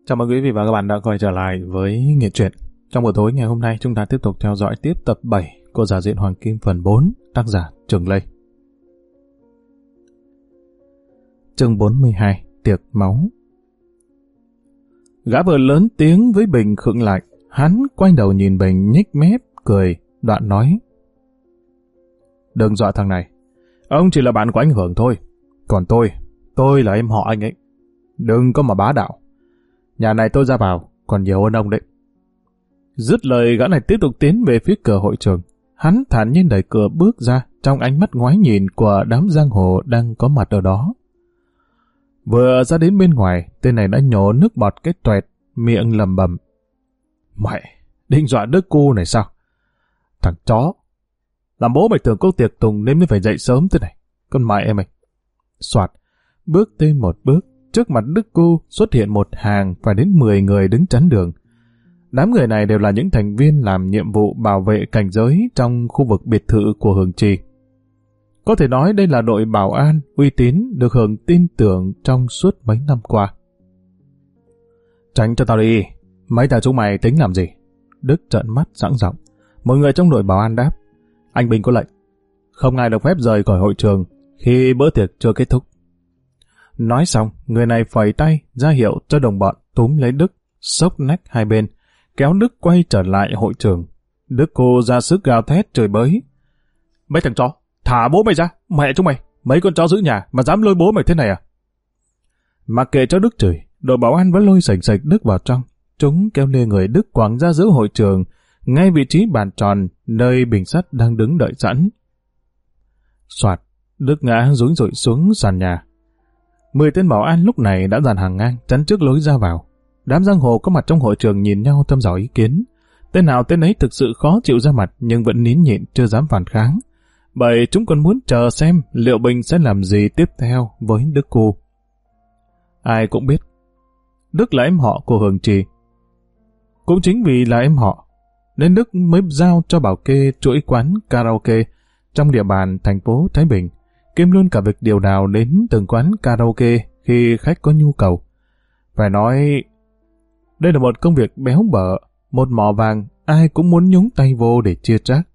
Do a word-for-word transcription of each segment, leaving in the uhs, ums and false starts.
Chào mừng quý vị và các bạn đã quay trở lại với Nghệ Truyện. Trong buổi tối ngày hôm nay, chúng ta tiếp tục theo dõi tiếp tập bảy của Giả Diện Hoàng Kim phần bốn, tác giả Trường Lê. Chương bốn mươi hai, Tiệc Máu. Gã vừa lớn tiếng với Bình khựng lại, hắn quay đầu nhìn Bình nhếch mép, cười, đoạn nói: Đừng dọa thằng này, ông chỉ là bạn của anh Hưởng thôi, còn tôi, tôi là em họ anh ấy. Đừng có mà bá đạo. Nhà này tôi ra vào, còn nhiều hơn ông đấy. Dứt lời, gã này tiếp tục tiến về phía cửa hội trường. Hắn thản nhiên đẩy cửa bước ra, trong ánh mắt ngoái nhìn của đám giang hồ đang có mặt ở đó. Vừa ra đến bên ngoài, tên này đã nhổ nước bọt cái toẹt, miệng lầm bầm: Mày, định dọa đứa cu này sao? Thằng chó, làm bố mày tưởng có tiệc tùng nên mới phải dậy sớm thế này. Con mẹ em mày. Soạt, bước thêm một bước, trước mặt Đức Cu xuất hiện một hàng phải đến mười người đứng chắn đường. Đám người này đều là những thành viên làm nhiệm vụ bảo vệ cảnh giới trong khu vực biệt thự của Hường Trì. Có thể nói đây là đội bảo an uy tín được Hường tin tưởng trong suốt mấy năm qua. Tránh cho tao đi, mấy thằng chúng mày tính làm gì? Đức trợn mắt sẵn giọng. Một người trong đội bảo an đáp: Anh Bình có lệnh, không ai được phép rời khỏi hội trường khi bữa tiệc chưa kết thúc. Nói xong, người này phẩy tay ra hiệu cho đồng bọn túm lấy Đức, xốc nách hai bên, kéo Đức quay trở lại hội trường. Đức cô ra sức gào thét chửi bới: Mấy thằng chó, thả bố mày ra, mẹ chúng mày, mấy con chó giữ nhà mà dám lôi bố mày thế này à? Mặc kệ cho Đức chửi, đội bảo an vẫn lôi sành sạch Đức vào trong. Chúng kéo lê người Đức quẳng ra giữa hội trường, ngay vị trí bàn tròn nơi bình sắt đang đứng đợi sẵn. Soạt, Đức ngã rúi rụi xuống sàn nhà. Mười tên bảo an lúc này đã dàn hàng ngang chắn trước lối ra vào. Đám giang hồ có mặt trong hội trường nhìn nhau thăm dò ý kiến. Tên nào tên ấy thực sự khó chịu ra mặt nhưng vẫn nín nhịn chưa dám phản kháng. Bởi chúng còn muốn chờ xem liệu Bình sẽ làm gì tiếp theo với Đức Cu. Ai cũng biết Đức là em họ của Hường Trì. Cũng chính vì là em họ nên Đức mới giao cho bảo kê chuỗi quán karaoke trong địa bàn thành phố Thái Bình, kiêm luôn cả việc điều đào đến từng quán karaoke khi khách có nhu cầu. Phải nói, đây là một công việc béo bở, một mỏ vàng ai cũng muốn nhúng tay vô để chia trác.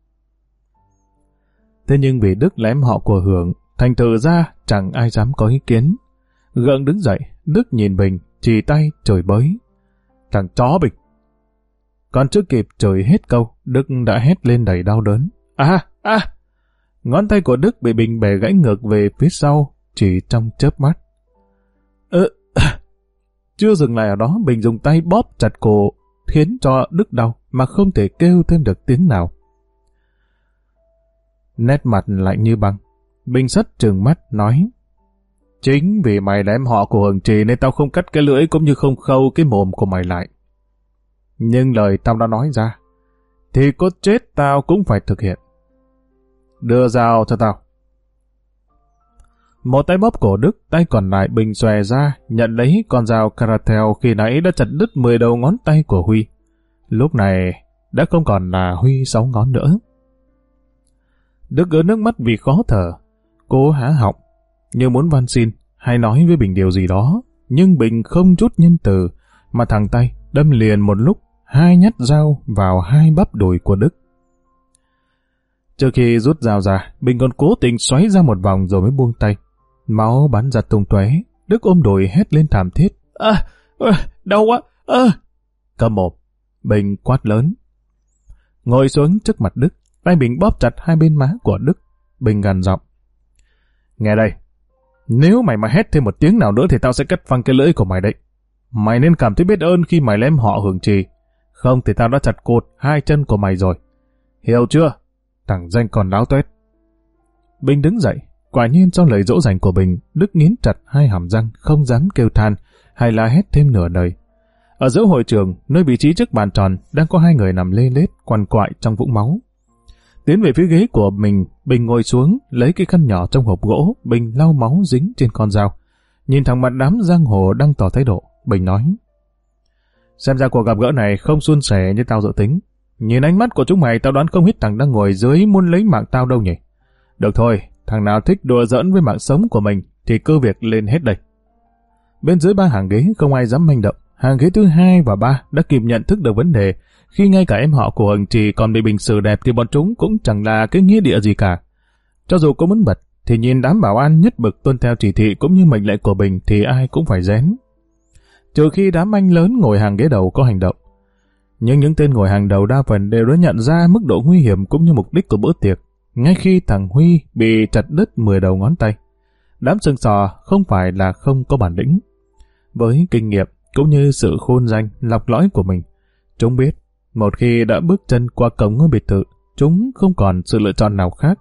Thế nhưng vì Đức là em họ của Hưởng, thành thử ra chẳng ai dám có ý kiến. Gượng đứng dậy, Đức nhìn Bình, chỉ tay chửi bới: Thằng chó Bình! Còn chưa kịp chửi hết câu, Đức đã hét lên đầy đau đớn: À! À! Ngón tay của Đức bị Bình bẻ gãy ngược về phía sau, chỉ trong chớp mắt. Ơ, chưa dừng lại ở đó, Bình dùng tay bóp chặt cổ, khiến cho Đức đau mà không thể kêu thêm được tiếng nào. Nét mặt lạnh như băng, Bình sắt trừng mắt nói: Chính vì mày là em họ của Hường Trì nên tao không cắt cái lưỡi cũng như không khâu cái mồm của mày lại. Nhưng lời tao đã nói ra, thì có chết tao cũng phải thực hiện. Đưa dao cho tao. Một tay bóp cổ Đức, tay còn lại Bình xòe ra, nhận lấy con dao Caratel khi nãy đã chặt đứt mười đầu ngón tay của Huy. Lúc này đã không còn là Huy sáu ngón nữa. Đức ứa nước mắt vì khó thở, cố há họng, như muốn van xin hay nói với Bình điều gì đó, nhưng Bình không chút nhân từ, mà thẳng tay đâm liền một lúc hai nhát dao vào hai bắp đùi của Đức. Trước khi rút dao ra, Bình còn cố tình xoáy ra một vòng rồi mới buông tay. Máu bắn ra tung tóe. Đức ôm đùi hét lên thảm thiết: À, à đau quá, à. Câm mồm, Bình quát lớn. Ngồi xuống trước mặt Đức, tay Bình bóp chặt hai bên má của Đức. Bình gằn giọng: Nghe đây, nếu mày mà hét thêm một tiếng nào nữa thì tao sẽ cắt phăng cái lưỡi của mày đấy. Mày nên cảm thấy biết ơn khi mày lém họ Hường Trì, không thì tao đã chặt cột hai chân của mày rồi. Hiểu chưa? Thằng danh còn láo tuét. Bình đứng dậy, quả nhiên sau lời dỗ dành của Bình, Đức nghiến chặt hai hàm răng, không dám kêu than hay la hét thêm nửa lời. Ở giữa hội trường, nơi vị trí trước bàn tròn, đang có hai người nằm lê lết, quằn quại trong vũng máu. Tiến về phía ghế của mình, Bình ngồi xuống, lấy cái khăn nhỏ trong hộp gỗ, Bình lau máu dính trên con dao. Nhìn thẳng mặt đám giang hồ đang tỏ thái độ, Bình nói: Xem ra cuộc gặp gỡ này không suôn sẻ như tao dự tính. Nhìn ánh mắt của chúng mày, tao đoán không ít thằng đang ngồi dưới muốn lấy mạng tao đâu nhỉ. Được thôi, thằng nào thích đùa giỡn với mạng sống của mình thì cứ việc lên hết đây. Bên dưới ba hàng ghế không ai dám manh động hàng ghế thứ hai và ba đã kịp nhận thức được vấn đề. Khi ngay cả em họ của Hồng Trì còn bị bình xử đẹp thì bọn chúng cũng chẳng là cái nghĩa địa gì cả. Cho dù có muốn bật, thì nhìn đám bảo an nhất bực tuân theo chỉ thị cũng như mệnh lệnh của Bình thì ai cũng phải rén. Trừ khi đám anh lớn ngồi hàng ghế đầu có hành động. Nhưng những tên ngồi hàng đầu đa phần đều đã nhận ra mức độ nguy hiểm cũng như mục đích của bữa tiệc, ngay khi thằng Huy bị chặt đứt mười đầu ngón tay. Đám sừng sò không phải là không có bản lĩnh. Với kinh nghiệm cũng như sự khôn danh, lọc lõi của mình, chúng biết một khi đã bước chân qua cổng ngôi biệt thự, chúng không còn sự lựa chọn nào khác.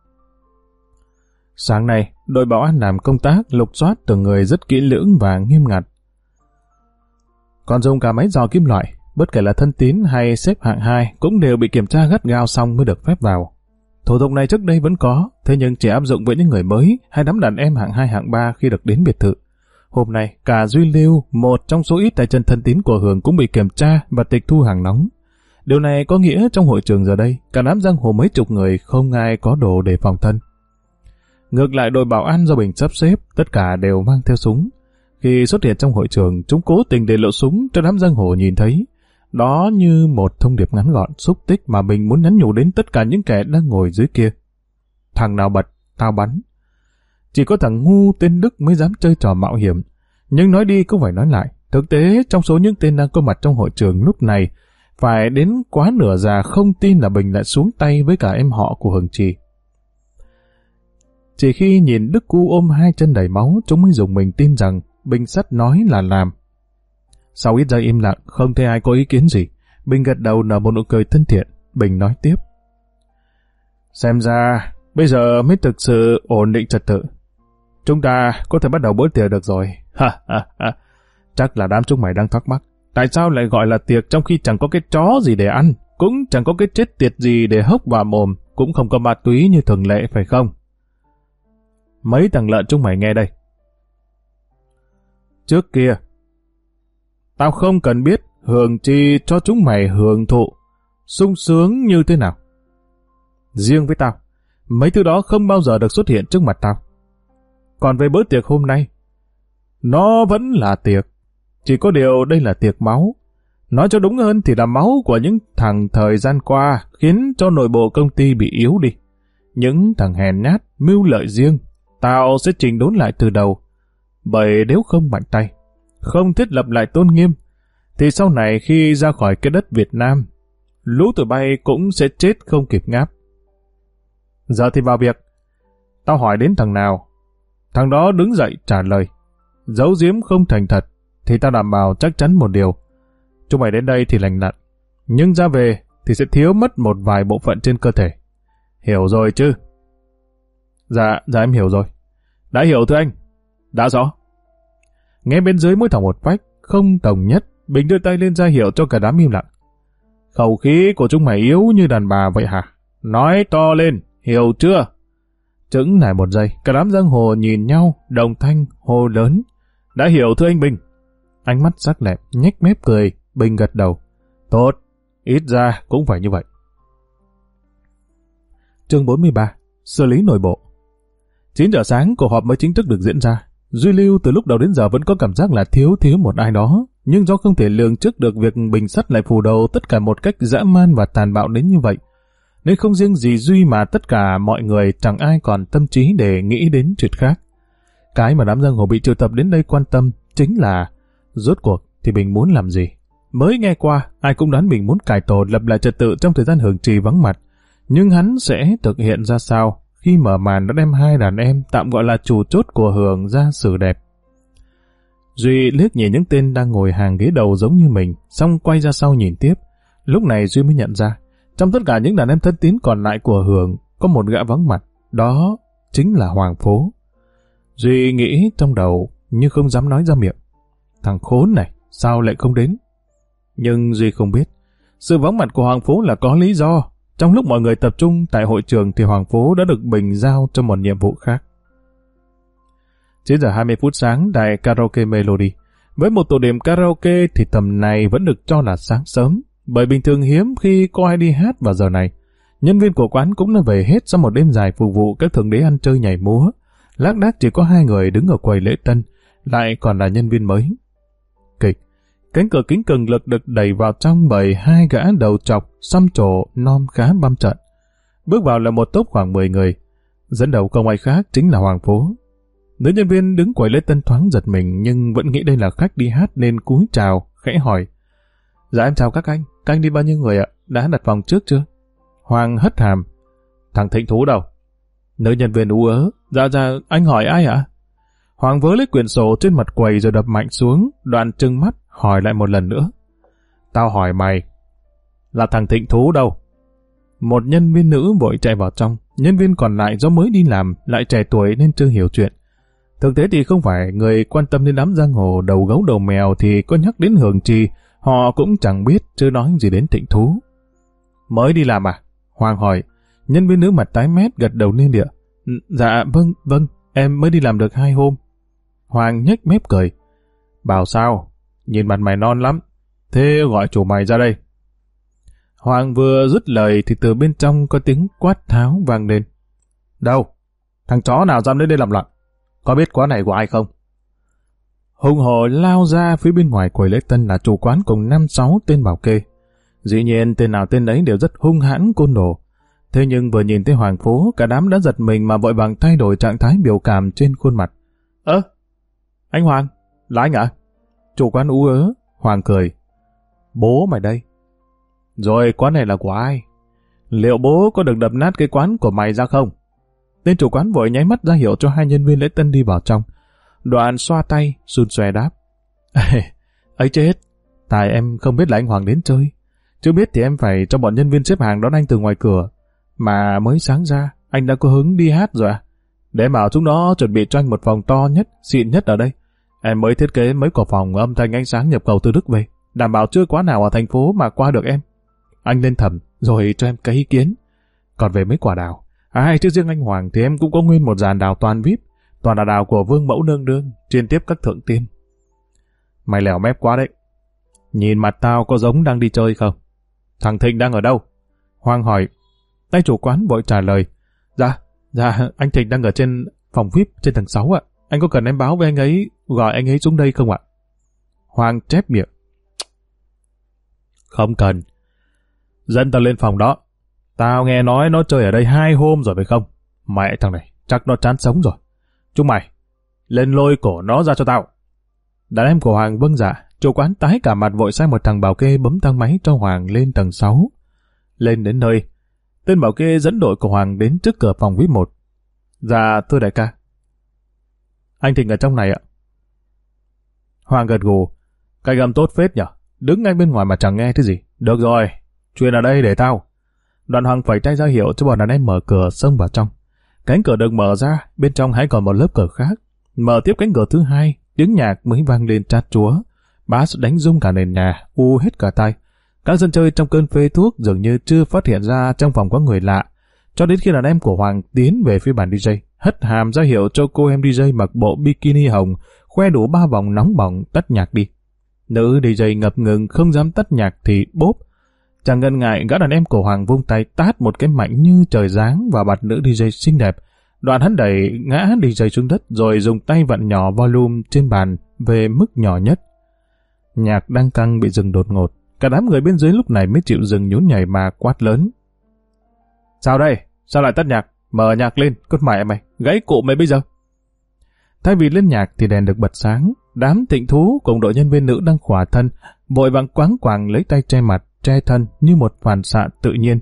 Sáng nay, đội bảo an làm công tác lục soát từng người rất kỹ lưỡng và nghiêm ngặt. Còn dùng cả máy dò kim loại, bất kể là thân tín hay xếp hạng hai cũng đều bị kiểm tra gắt gao xong mới được phép vào. Thủ tục này trước đây vẫn có, thế nhưng chỉ áp dụng với những người mới hay đám đàn em hạng hai hạng ba khi được đến biệt thự. Hôm nay, cả Duy Lưu, một trong số ít tay chân thân tín của Hường cũng bị kiểm tra và tịch thu hàng nóng. Điều này có nghĩa trong hội trường giờ đây, cả đám giang hồ mấy chục người không ai có đồ để phòng thân. Ngược lại đội bảo an do Bình sắp xếp, tất cả đều mang theo súng. Khi xuất hiện trong hội trường, chúng cố tình để lộ súng cho đám giang hồ nhìn thấy. Đó như một thông điệp ngắn gọn, xúc tích mà Bình muốn nhắn nhủ đến tất cả những kẻ đang ngồi dưới kia. Thằng nào bật, tao bắn. Chỉ có thằng ngu tên Đức mới dám chơi trò mạo hiểm. Nhưng nói đi cũng phải nói lại, thực tế trong số những tên đang có mặt trong hội trường lúc này, phải đến quá nửa già không tin là Bình lại xuống tay với cả em họ của Hường Trì. Chỉ khi nhìn Đức Cu ôm hai chân đầy máu, chúng mới dùng mình tin rằng Bình sắt nói là làm. Sau ít giây im lặng, không thấy ai có ý kiến gì, Bình gật đầu nở một nụ cười thân thiện. Bình nói tiếp. Xem ra, bây giờ mới thực sự ổn định trật tự. Chúng ta có thể bắt đầu bữa tiệc được rồi. Ha ha ha. Chắc là đám chúng mày đang thắc mắc. Tại sao lại gọi là tiệc trong khi chẳng có cái chó gì để ăn, cũng chẳng có cái chết tiệt gì để hốc vào mồm, cũng không có ma túy như thường lệ phải không? Mấy thằng lợn chúng mày nghe đây. Trước kia, tao không cần biết Hường Trì cho chúng mày hưởng thụ, sung sướng như thế nào. Riêng với tao, mấy thứ đó không bao giờ được xuất hiện trước mặt tao. Còn về bữa tiệc hôm nay, nó vẫn là tiệc, chỉ có điều đây là tiệc máu. Nói cho đúng hơn thì là máu của những thằng thời gian qua khiến cho nội bộ công ty bị yếu đi. Những thằng hèn nhát, mưu lợi riêng, tao sẽ chỉnh đốn lại từ đầu. Bởi nếu không mạnh tay, không thiết lập lại tôn nghiêm, thì sau này khi ra khỏi cái đất Việt Nam, lũ tụi bay cũng sẽ chết không kịp ngáp. Giờ thì vào việc. Tao hỏi đến thằng nào, thằng đó đứng dậy trả lời. Giấu giếm không thành thật, thì tao đảm bảo chắc chắn một điều. Chúng mày đến đây thì lành lặn, nhưng ra về thì sẽ thiếu mất một vài bộ phận trên cơ thể. Hiểu rồi chứ? Dạ, dạ em hiểu rồi. Đã hiểu thưa anh. Đã rõ. Nghe bên dưới mỗi thằng một phách, không đồng nhất, Bình đưa tay lên ra hiệu cho cả đám im lặng. Khẩu khí của chúng mày yếu như đàn bà vậy hả? Nói to lên, hiểu chưa? Chững lại một giây, cả đám giang hồ nhìn nhau, đồng thanh, hô lớn. Đã hiểu thưa anh Bình. Ánh mắt sắc lẹm, nhếch mép cười, Bình gật đầu. Tốt, ít ra cũng phải như vậy. Chương bốn mươi ba. Xử lý nội bộ. chín giờ sáng, cuộc họp mới chính thức được diễn ra. Duy Lưu từ lúc đầu đến giờ vẫn có cảm giác là thiếu thiếu một ai đó, nhưng do không thể lường trước được việc Bình sắt lại phủ đầu tất cả một cách dã man và tàn bạo đến như vậy, nên không riêng gì Duy mà tất cả mọi người chẳng ai còn tâm trí để nghĩ đến chuyện khác. Cái mà đám giang hồ bị triệu tập đến đây quan tâm chính là rốt cuộc thì Bình muốn làm gì. Mới nghe qua, ai cũng đoán Bình muốn cải tổ lập lại trật tự trong thời gian Hường Trì vắng mặt, nhưng hắn sẽ thực hiện ra sao khi mở màn đã đem hai đàn em tạm gọi là chủ chốt của Hường ra xử đẹp. Duy liếc nhìn những tên đang ngồi hàng ghế đầu giống như mình, xong quay ra sau nhìn tiếp. Lúc này Duy mới nhận ra, trong tất cả những đàn em thân tín còn lại của Hường, có một gã vắng mặt, đó chính là Hoàng Phố. Duy nghĩ trong đầu, nhưng không dám nói ra miệng. Thằng khốn này, sao lại không đến? Nhưng Duy không biết, sự vắng mặt của Hoàng Phố là có lý do. Trong lúc mọi người tập trung tại hội trường thì Hoàng Phố đã được Bình giao cho một nhiệm vụ khác. chín giờ hai mươi phút sáng, đài karaoke Melody. Với một tụ điểm karaoke thì tầm này vẫn được cho là sáng sớm, bởi bình thường hiếm khi có ai đi hát vào giờ này. Nhân viên của quán cũng đã về hết sau một đêm dài phục vụ các thượng đế ăn chơi nhảy múa. Lác đác chỉ có hai người đứng ở quầy lễ tân, lại còn là nhân viên mới. Kịch, Cánh cửa kính cường lực được đẩy vào trong bởi hai gã đầu trọc, xăm trổ, nom khá băm trận. Bước vào là một tốp khoảng mười người. Dẫn đầu không ai khác chính là Hoàng Phố. Nữ nhân viên đứng quầy lễ tân thoáng giật mình nhưng vẫn nghĩ đây là khách đi hát nên cúi chào, khẽ hỏi. Dạ em chào các anh, các anh đi bao nhiêu người ạ? Đã đặt phòng trước chưa? Hoàng hất hàm. Thằng Thịnh Thú đâu? Nữ nhân viên ú ớ. Dạ dạ, anh hỏi ai ạ? Hoàng vớ lấy quyển sổ trên mặt quầy rồi đập mạnh xuống, đoạn trừng mắt, hỏi lại một lần nữa. Tao hỏi mày, là thằng Thịnh Thú đâu? Một nhân viên nữ vội chạy vào trong, nhân viên còn lại do mới đi làm, lại trẻ tuổi nên chưa hiểu chuyện. Thực tế thì không phải người quan tâm đến đám giang hồ đầu gấu đầu mèo thì có nhắc đến Hường Trì, họ cũng chẳng biết, chứ nói gì đến Thịnh Thú. Mới đi làm à? Hoàng hỏi. Nhân viên nữ mặt tái mét gật đầu liên địa. Dạ vâng, vâng, em mới đi làm được hai hôm. Hoàng nhếch mép cười. Bảo sao? Nhìn mặt mày non lắm. Thế gọi chủ mày ra đây. Hoàng vừa dứt lời thì từ bên trong có tiếng quát tháo vang lên. Đâu? Thằng chó nào dám đến đây làm loạn? Có biết quán này của ai không? Hùng hổ lao ra phía bên ngoài quầy lễ tân là chủ quán cùng năm sáu tên bảo kê. Dĩ nhiên tên nào tên ấy đều rất hung hãn côn đồ. Thế nhưng vừa nhìn thấy Hoàng Phố, cả đám đã giật mình mà vội vàng thay đổi trạng thái biểu cảm trên khuôn mặt. Ơ, anh Hoàng, là anh ạ? À? Chủ quán ú ớ. Hoàng cười. Bố mày đây. Rồi quán này là của ai? Liệu bố có được đập nát cái quán của mày ra không? Tên chủ quán vội nháy mắt ra hiệu cho hai nhân viên lễ tân đi vào trong. Đoạn xoa tay, xun xoe đáp. Ấy chết, tại em không biết là anh Hoàng đến chơi. Chưa biết thì em phải cho bọn nhân viên xếp hàng đón anh từ ngoài cửa. Mà mới sáng ra, anh đã có hứng đi hát rồi à? Để bảo chúng nó chuẩn bị cho anh một phòng to nhất, xịn nhất ở đây. Em mới thiết kế mấy cổ phòng âm thanh ánh sáng nhập khẩu từ Đức về, đảm bảo chưa quán nào ở thành phố mà qua được em. Anh lên thẩm, rồi cho em cái ý kiến. Còn về mấy quả đào, à, chứ riêng anh Hoàng thì em cũng có nguyên một dàn đào toàn víp, toàn là đào của Vương Mẫu Nương Nương, chuyên tiếp các thượng tiên. Mày lèo mép quá đấy. Nhìn mặt tao có giống đang đi chơi không? Thằng Thịnh đang ở đâu? Hoàng hỏi. Tay chủ quán vội trả lời. Dạ, dạ, anh Thịnh đang ở trên phòng víp trên tầng sáu ạ. Anh có cần em báo với anh ấy, gọi anh ấy xuống đây không ạ? Hoàng chép miệng. Không cần. Dẫn tao lên phòng đó. Tao nghe nói nó chơi ở đây hai hôm rồi phải không? Mẹ thằng này, chắc nó chán sống rồi. Chúng mày, lên lôi cổ nó ra cho tao. Đàn em của Hoàng vâng dạ, chủ quán tái cả mặt vội sai một thằng bảo kê bấm thang máy cho Hoàng lên tầng sáu. Lên đến nơi, tên bảo kê dẫn đội của Hoàng đến trước cửa phòng víp một. Dạ, thưa đại ca. Anh Thịnh ở trong này ạ. Hoàng gật gù. Cái gầm tốt phết nhở, đứng ngay bên ngoài mà chẳng nghe thứ gì. Được rồi, chuyện ở đây để tao. Đoạn Hoàng phẩy tay ra hiệu cho bọn đàn em mở cửa xông vào trong. Cánh cửa được mở ra, bên trong hãy còn một lớp cửa khác. Mở tiếp cánh cửa thứ hai, tiếng nhạc mới vang lên chát chúa. Bass đánh rung cả nền nhà, u hết cả tai. Các dân chơi trong cơn phê thuốc dường như chưa phát hiện ra trong phòng có người lạ. Cho đến khi đàn em của Hoàng tiến về phía bàn đi jay, hất hàm ra hiệu cho cô em đi jay mặc bộ bikini hồng, khoe đủ ba vòng nóng bỏng tắt nhạc đi. Nữ đi jay ngập ngừng không dám tắt nhạc thì bốp. Chẳng ngần ngại, gã đàn em của Hoàng vung tay tát một cái mạnh như trời giáng vào mặt nữ đi jay xinh đẹp. Đoạn hắn đẩy ngã đi jay xuống đất rồi dùng tay vặn nhỏ volume trên bàn về mức nhỏ nhất. Nhạc đang căng bị dừng đột ngột. Cả đám người bên dưới lúc này mới chịu dừng nhún nhảy mà quát lớn. Sao đây? Sao lại tắt nhạc? Mở nhạc lên, cốt mẹ mày, gãy cụ mày bây giờ. Thay vì lên nhạc thì đèn được bật sáng. Đám Thịnh Thú cùng đội nhân viên nữ đang khỏa thân, vội vàng quáng quàng lấy tay che mặt, che thân như một phản xạ tự nhiên.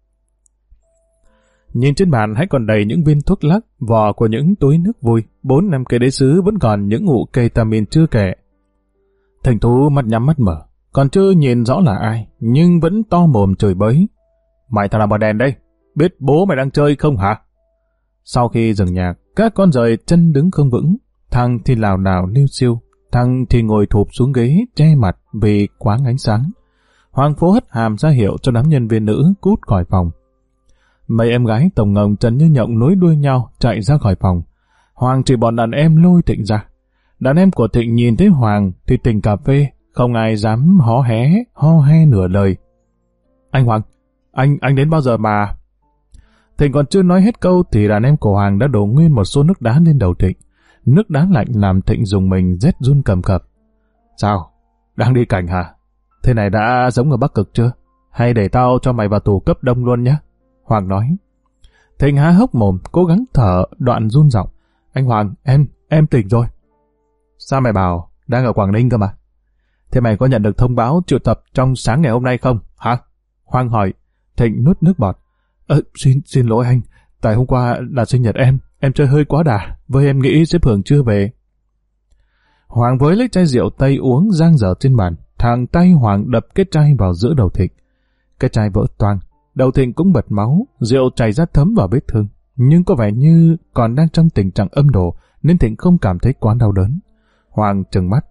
Nhìn trên bàn hãy còn đầy những viên thuốc lắc, vỏ của những túi nước vui, bốn năm cây đế sứ vẫn còn những ngụ ketamin chưa kể. Thịnh Thú mắt nhắm mắt mở, còn chưa nhìn rõ là ai, nhưng vẫn to mồm chửi bới. Mày thằng nào bật đèn đây? Biết bố mày đang chơi không hả? Sau khi dừng nhạc, các con rời chân đứng không vững, thằng thì lảo đảo liêu xiêu, thằng thì ngồi thụp xuống ghế che mặt vì quáng ánh sáng. Hoàng Phố hất hàm ra hiệu cho đám nhân viên nữ cút khỏi phòng. Mấy em gái tổng ngồng trần như nhộng nối đuôi nhau chạy ra khỏi phòng. Hoàng chỉ bọn đàn em lôi Thịnh ra. Đàn em của Thịnh nhìn thấy Hoàng thì tỉnh cà phê, không ai dám hó hé, ho he nửa lời. Anh Hoàng, anh anh đến bao giờ mà... Thịnh còn chưa nói hết câu thì đàn em của Hoàng đã đổ nguyên một xô nước đá lên đầu Thịnh. Nước đá lạnh làm Thịnh dùng mình rét run cầm cập. Sao? Đang đi cảnh hả? Thế này đã giống ở Bắc Cực chưa? Hay để tao cho mày vào tù cấp đông luôn nhé? Hoàng nói. Thịnh há hốc mồm, cố gắng thở, đoạn run giọng. Anh Hoàng, em, em tỉnh rồi. Sao mày bảo đang ở Quảng Ninh cơ mà? Thế mày có nhận được thông báo triệu tập trong sáng ngày hôm nay không, hả? Hoàng hỏi. Thịnh nuốt nước bọt. Ờ, xin, xin lỗi anh, tại hôm qua là sinh nhật em, em chơi hơi quá đà, với em nghĩ sếp Hường chưa về. Hoàng với lấy chai rượu tây uống giang dở trên bàn, thằng tay Hoàng đập cái chai vào giữa đầu Thịnh. Cái chai vỡ toang, đầu Thịnh cũng bật máu, rượu chảy ra thấm vào vết thương, nhưng có vẻ như còn đang trong tình trạng âm đổ, nên Thịnh không cảm thấy quá đau đớn. Hoàng trừng mắt.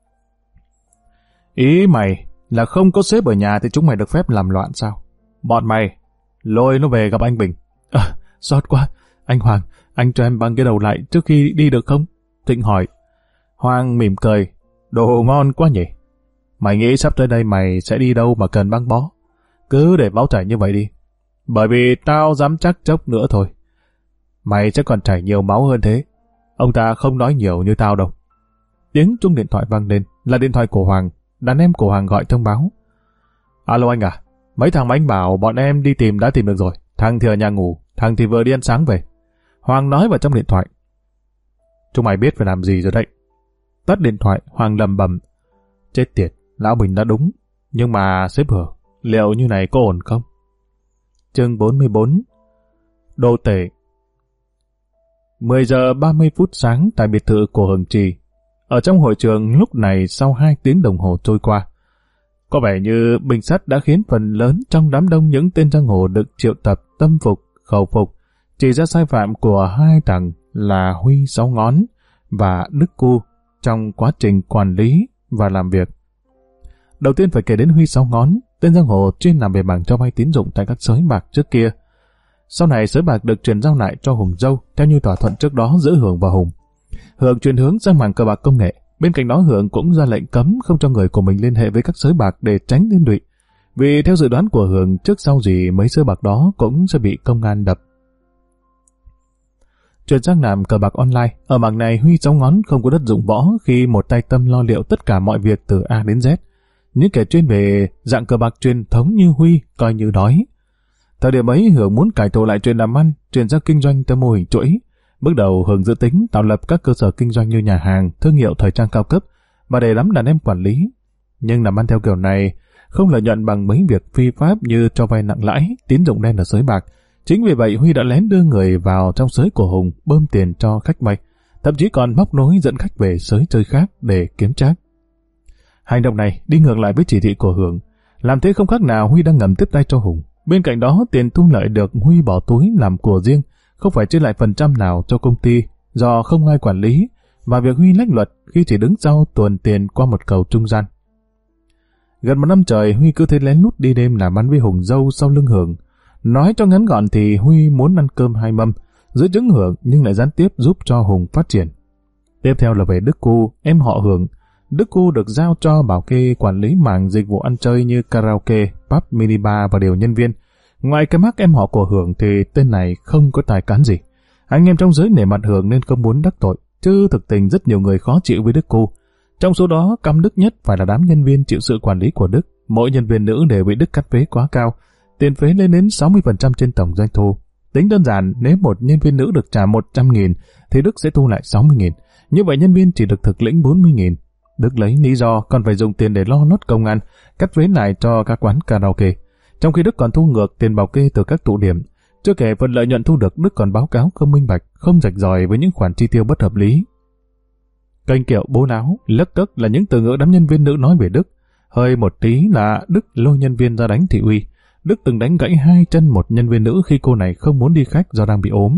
Ý mày là không có sếp ở nhà thì chúng mày được phép làm loạn sao? Bọn mày lôi nó về gặp anh Bình. À, xót quá. Anh Hoàng, anh cho em băng cái đầu lại trước khi đi được không? Thịnh hỏi. Hoàng mỉm cười. Đồ ngon quá nhỉ. Mày nghĩ sắp tới đây mày sẽ đi đâu mà cần băng bó? Cứ để máu chảy như vậy đi. Bởi vì tao dám chắc chốc nữa thôi. Mày sẽ còn chảy nhiều máu hơn thế. Ông ta không nói nhiều như tao đâu. Tiếng chuông điện thoại vang lên, là điện thoại của Hoàng. Đàn em của Hoàng gọi thông báo. Alo anh à, mấy thằng anh bảo bọn em đi tìm đã tìm được rồi. Thằng thì ở nhà ngủ, thằng thì vừa đi ăn sáng về. Hoàng nói vào trong điện thoại. Chúng mày biết phải làm gì rồi đấy. Tắt điện thoại, Hoàng lầm bầm. Chết tiệt, Lão Bình đã đúng. Nhưng mà sếp Hường, liệu như này có ổn không? Chương bốn mươi bốn. Đô tể. mười giờ ba mươi phút sáng tại biệt thự của Hường Trì. Ở trong hội trường lúc này sau hai tiếng đồng hồ trôi qua. Có vẻ như Bình Sắt đã khiến phần lớn trong đám đông những tên giang hồ được triệu tập tâm phục, khẩu phục, chỉ ra sai phạm của hai thằng là Huy Sáu Ngón và Đức Cu trong quá trình quản lý và làm việc. Đầu tiên phải kể đến Huy Sáu Ngón, tên giang hồ chuyên làm về mảng cho vay tín dụng tại các sới bạc trước kia. Sau này sới bạc được chuyển giao lại cho Hùng Dâu theo như thỏa thuận trước đó giữa Hường và Hùng. Hường chuyển hướng sang mảng cờ bạc công nghệ. Bên cạnh đó Hường cũng ra lệnh cấm không cho người của mình liên hệ với các sới bạc để tránh liên lụy. Vì theo dự đoán của Hường, trước sau gì mấy sới bạc đó cũng sẽ bị công an đập. Chuyển sang làm cờ bạc online, ở mảng này Huy Sáu Ngón không có đất dụng võ khi một tay Tâm lo liệu tất cả mọi việc từ A đến Z. Những kẻ chuyên về dạng cờ bạc truyền thống như Huy coi như đói. Thời điểm ấy Hường muốn cải tổ lại chuyện làm ăn, chuyển sang kinh doanh theo mô hình chuỗi. Bước đầu Hường dự tính tạo lập các cơ sở kinh doanh như nhà hàng, thương hiệu thời trang cao cấp và để lắm đàn em quản lý. Nhưng làm ăn theo kiểu này không lợi nhuận bằng mấy việc phi pháp như cho vay nặng lãi, tín dụng đen ở sới bạc. Chính vì vậy Huy đã lén đưa người vào trong sới của Hùng bơm tiền cho khách vay, thậm chí còn móc nối dẫn khách về sới chơi khác để kiếm trác. Hành động này đi ngược lại với chỉ thị của Hường, làm thế không khác nào Huy đang ngầm tiếp tay cho Hùng. Bên cạnh đó tiền thu lợi được Huy bỏ túi làm của riêng, không phải chia lại phần trăm nào cho công ty do không ai quản lý, và việc Huy lách luật khi chỉ đứng sau tuồn tiền qua một cầu trung gian. Gần một năm trời Huy cứ thế lén lút đi đêm làm ăn với Hùng Dâu sau lưng Hường. Nói cho ngắn gọn thì Huy muốn ăn cơm hai mâm, giữ chứng Hường nhưng lại gián tiếp giúp cho Hùng phát triển. Tiếp theo là về Đức Cu, em họ Hường. Đức Cu được giao cho bảo kê quản lý mảng dịch vụ ăn chơi như karaoke, pub, minibar và điều nhân viên. Ngoài cái mác em họ của Hường thì tên này không có tài cán gì. Anh em trong giới nể mặt Hường nên không muốn đắc tội, chứ thực tình rất nhiều người khó chịu với Đức Cu. Trong số đó, căm Đức nhất phải là đám nhân viên chịu sự quản lý của Đức. Mỗi nhân viên nữ đều bị Đức cắt phế quá cao, tiền phế lên đến sáu mươi phần trăm trên tổng doanh thu. Tính đơn giản, nếu một nhân viên nữ được trả một trăm nghìn thì Đức sẽ thu lại sáu mươi nghìn. Như vậy nhân viên chỉ được thực lĩnh bốn mươi nghìn. Đức lấy lý do còn phải dùng tiền để lo nốt công ăn, cắt phế lại cho các quán karaoke. Trong khi Đức còn thu ngược tiền bảo kê từ các tụ điểm. Chưa kể phần lợi nhuận thu được, Đức còn báo cáo không minh bạch, không rạch ròi với những khoản chi tiêu bất hợp lý. Kênh kiệu, bố láo, lấc cấc là những từ ngữ đám nhân viên nữ nói về Đức. Hơi một tí là Đức lôi nhân viên ra đánh thị uy. Đức từng đánh gãy hai chân một nhân viên nữ khi cô này không muốn đi khách do đang bị ốm.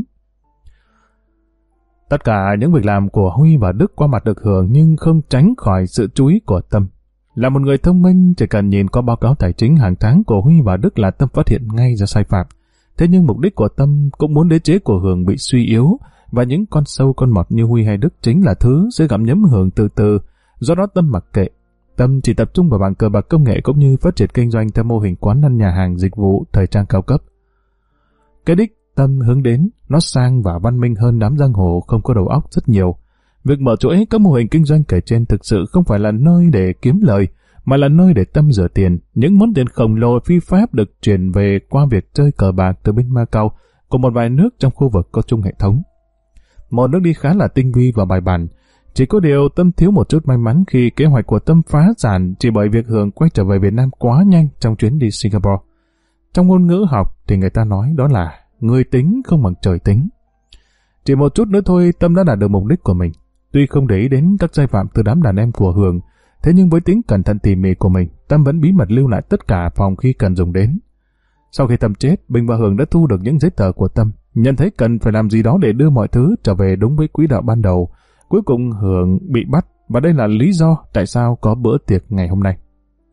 Tất cả những việc làm của Huy và Đức qua mặt được Hường nhưng không tránh khỏi sự chú ý của Tâm. Là một người thông minh, chỉ cần nhìn qua báo cáo tài chính hàng tháng của Huy và Đức là Tâm phát hiện ngay ra sai phạm. Thế nhưng mục đích của Tâm cũng muốn đế chế của Hường bị suy yếu, và những con sâu con mọt như Huy hay Đức chính là thứ sẽ gặm nhấm Hường từ từ. Do đó Tâm mặc kệ. Tâm chỉ tập trung vào mảng cờ bạc công nghệ cũng như phát triển kinh doanh theo mô hình quán ăn, nhà hàng, dịch vụ thời trang cao cấp. Cái đích Tâm hướng đến nó sang và văn minh hơn đám giang hồ không có đầu óc rất nhiều. Việc mở chuỗi các mô hình kinh doanh kể trên thực sự không phải là nơi để kiếm lời, mà là nơi để tâm rửa tiền. Những món tiền khổng lồ phi pháp được chuyển về qua việc chơi cờ bạc từ bên Macau của một vài nước trong khu vực có chung hệ thống. Một nước đi khá là tinh vi và bài bản. Chỉ có điều Tâm thiếu một chút may mắn khi kế hoạch của Tâm phá sản chỉ bởi việc Hường quay trở về Việt Nam quá nhanh trong chuyến đi Singapore. Trong ngôn ngữ học thì người ta nói đó là người tính không bằng trời tính. Chỉ một chút nữa thôi Tâm đã đạt được mục đích của mình. Tuy không để ý đến các sai phạm từ đám đàn em của Hường, thế nhưng với tính cẩn thận tỉ mỉ của mình, Tâm vẫn bí mật lưu lại tất cả phòng khi cần dùng đến. Sau khi Tâm chết, Bình và Hường đã thu được những giấy tờ của Tâm, nhận thấy cần phải làm gì đó để đưa mọi thứ trở về đúng với quỹ đạo ban đầu. Cuối cùng Hường bị bắt, và đây là lý do tại sao có bữa tiệc ngày hôm nay.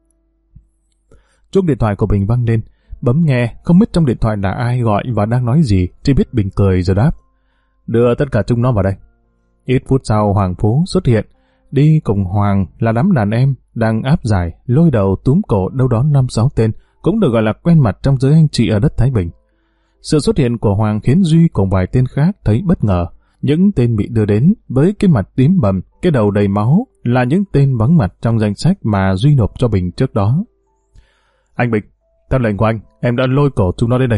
Chuông điện thoại của Bình vang lên, bấm nghe, không biết trong điện thoại là ai gọi và đang nói gì, chỉ biết Bình cười rồi đáp: "Đưa tất cả chúng nó vào đây." Ít phút sau Hoàng Phú xuất hiện, đi cùng Hoàng là đám đàn em đang áp giải, lôi đầu túm cổ đâu đó năm sáu tên, cũng được gọi là quen mặt trong giới anh chị ở đất Thái Bình. Sự xuất hiện của Hoàng khiến Duy cùng vài tên khác thấy bất ngờ. Những tên bị đưa đến với cái mặt tím bầm, cái đầu đầy máu là những tên vắng mặt trong danh sách mà Duy nộp cho Bình trước đó. "Anh Bình, theo lệnh của anh, em đã lôi cổ chúng nó đến đây."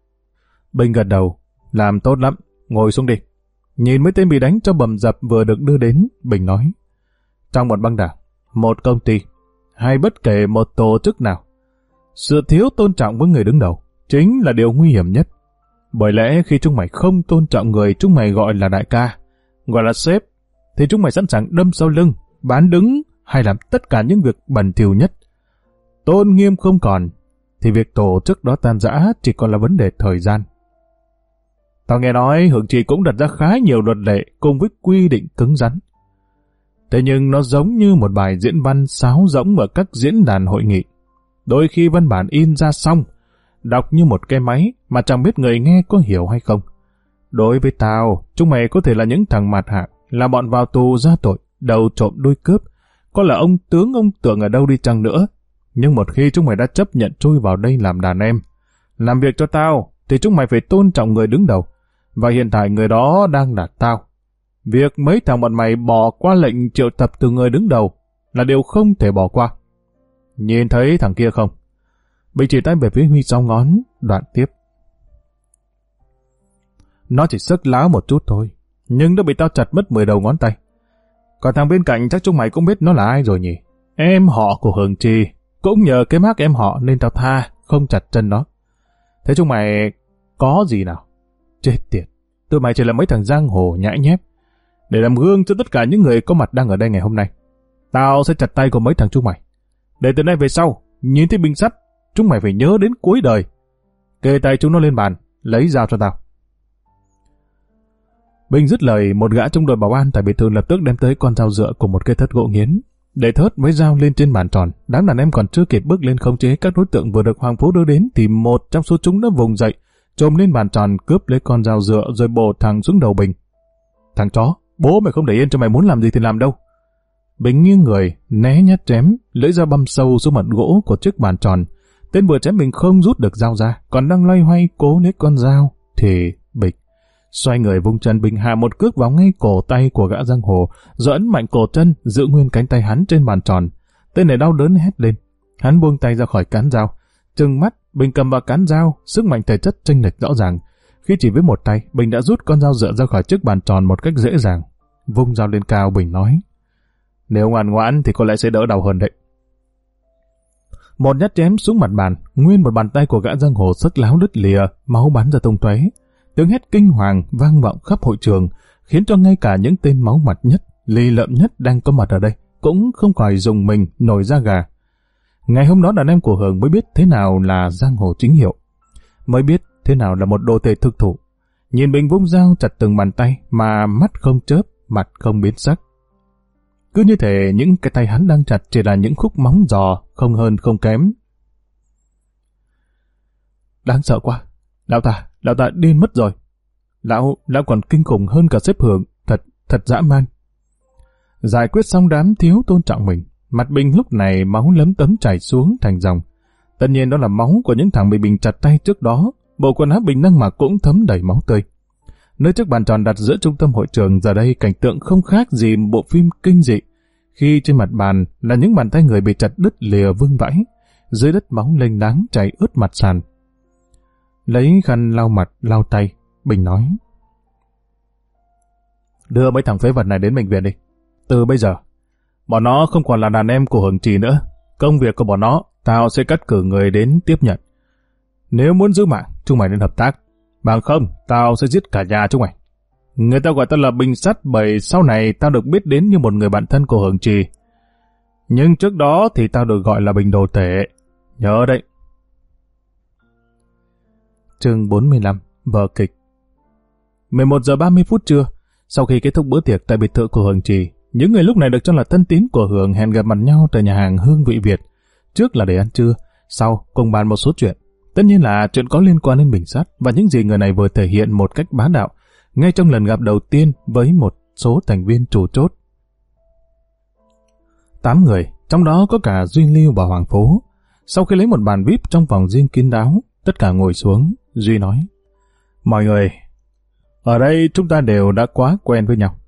Bình gật đầu: "Làm tốt lắm, ngồi xuống đi." Nhìn mấy tên bị đánh cho bầm dập vừa được đưa đến, Bình nói: "Trong một băng đảng, một công ty, hay bất kể một tổ chức nào, sự thiếu tôn trọng với người đứng đầu chính là điều nguy hiểm nhất. Bởi lẽ khi chúng mày không tôn trọng người chúng mày gọi là đại ca, gọi là sếp, thì chúng mày sẵn sàng đâm sau lưng, bán đứng hay làm tất cả những việc bẩn thỉu nhất. Tôn nghiêm không còn, thì việc tổ chức đó tan rã chỉ còn là vấn đề thời gian. Tao nghe nói Hưởng Trì cũng đặt ra khá nhiều luật lệ cùng với quy định cứng rắn. Thế nhưng nó giống như một bài diễn văn sáo rỗng ở các diễn đàn hội nghị. Đôi khi văn bản in ra xong, đọc như một cái máy mà chẳng biết người nghe có hiểu hay không. Đối với tao, chúng mày có thể là những thằng mạt hạng, là bọn vào tù ra tội, đầu trộm đuôi cướp, có là ông tướng ông tượng ở đâu đi chăng nữa. Nhưng một khi chúng mày đã chấp nhận chui vào đây làm đàn em, làm việc cho tao, thì chúng mày phải tôn trọng người đứng đầu. Và hiện tại người đó đang là tao. Việc mấy thằng bọn mày bỏ qua lệnh triệu tập từ người đứng đầu là điều không thể bỏ qua. Nhìn thấy thằng kia không?" Bình chỉ tay về phía Huy sau ngón, đoạn tiếp: "Nó chỉ sức láo một chút thôi, nhưng đã bị tao chặt mất mười đầu ngón tay. Còn thằng bên cạnh chắc chúng mày cũng biết nó là ai rồi nhỉ? Em họ của Hường Trì, cũng nhờ cái mác em họ nên tao tha, không chặt chân nó. Thế chúng mày có gì nào? Chết tiệt, tụi mày chỉ là mấy thằng giang hồ nhãi nhép, để làm gương cho tất cả những người có mặt đang ở đây ngày hôm nay. Tao sẽ chặt tay của mấy thằng chúng mày. Để từ nay về sau, nhìn thấy binh sắt, chúng mày phải nhớ đến cuối đời. Kê tay chúng nó lên bàn, lấy dao cho tao." Bình dứt lời, một gã trong đội bảo an tại biệt thự lập tức đem tới con dao dựa của một cây thớt gỗ nghiến. Để thớt với dao lên trên bàn tròn, đám đàn em còn chưa kịp bước lên khống chế các đối tượng vừa được Hoàng Phú đưa đến thì một trong số chúng đã vùng dậy, trồm lên bàn tròn cướp lấy con dao dựa rồi bổ thẳng xuống đầu Bình. "Thằng chó, bố mày không để yên cho mày muốn làm gì thì làm đâu." Bình nghiêng người, né nhát chém, lưỡi dao băm sâu xuống mặt gỗ của chiếc bàn tròn. Tên vừa chém Bình không rút được dao ra, còn đang loay hoay cố lấy con dao, thì bịch. Xoay người vung chân, Bình hạ một cước vào ngay cổ tay của gã giang hồ, rồi ấn mạnh cổ chân, giữ nguyên cánh tay hắn trên bàn tròn. Tên này đau đớn hét lên. Hắn buông tay ra khỏi cán dao. Trừng mắt, Bình cầm vào cán dao, sức mạnh thể chất chênh lệch rõ ràng. Khi chỉ với một tay, Bình đã rút con dao dựa ra khỏi chiếc bàn tròn một cách dễ dàng. Vung dao lên cao, Bình nói: "Nếu ngoan ngoãn thì có lẽ sẽ đỡ đau hơn đấy." Một nhát chém xuống mặt bàn, nguyên một bàn tay của gã giang hồ sức láo đứt lìa, máu bắn ra tung tóe. Tiếng hét kinh hoàng vang vọng khắp hội trường, khiến cho ngay cả những tên máu mặt nhất, lì lợm nhất đang có mặt ở đây cũng không khỏi rùng mình nổi da gà. Ngày hôm đó đàn em của Hường mới biết thế nào là giang hồ chính hiệu, mới biết thế nào là một đồ tể thực thụ. Nhìn Bình vung dao chặt từng bàn tay mà mắt không chớp, mặt không biến sắc. Cứ như thể những cái tay hắn đang chặt chỉ là những khúc móng giò, không hơn không kém. Đáng sợ quá. Lão ta, lão ta điên mất rồi. Lão, lão còn kinh khủng hơn cả sếp Hường, thật, thật dã man. Giải quyết xong đám thiếu tôn trọng mình, mặt Bình lúc này máu lấm tấm chảy xuống thành dòng. Tất nhiên đó là máu của những thằng bị Bình chặt tay trước đó, bộ quần áo Bình đang mặc cũng thấm đầy máu tươi. Nơi chiếc bàn tròn đặt giữa trung tâm hội trường giờ đây cảnh tượng không khác gì một bộ phim kinh dị, khi trên mặt bàn là những bàn tay người bị chặt đứt lìa vương vãi, dưới đất máu lênh láng chảy ướt mặt sàn. Lấy khăn lau mặt, lau tay, Bình nói: đưa mấy thằng phế vật này đến bệnh viện đi. Từ bây giờ, bọn nó không còn là đàn em của Hưởng Trì nữa. Công việc của bọn nó, tao sẽ cắt cử người đến tiếp nhận. Nếu muốn giữ mạng, chúng mày nên hợp tác. Bằng không, tao sẽ giết cả nhà chúng mày. Người ta gọi tao là Bình Sắt bởi sau này tao được biết đến như một người bạn thân của Hưởng Trì. Nhưng trước đó thì tao được gọi là Bình Đồ Tể. Nhớ đấy. Chương bốn mươi lăm. Vở kịch. mười một giờ ba mươi phút trưa, sau khi kết thúc bữa tiệc tại biệt thự của Hưởng Trì, những người lúc này được cho là thân tín của Hưởng hẹn gặp mặt nhau tại nhà hàng Hương Vị Việt. Trước là để ăn trưa, sau cùng bàn một số chuyện. Tất nhiên là chuyện có liên quan đến Bình Sắt và những gì người này vừa thể hiện một cách bá đạo ngay trong lần gặp đầu tiên với một số thành viên chủ chốt. Tám người, trong đó có cả Duy Lưu và Hoàng Phố. Sau khi lấy một bàn víp trong phòng riêng kín đáo, tất cả ngồi xuống. Duy nói: mọi người, ở đây chúng ta đều đã quá quen với nhau.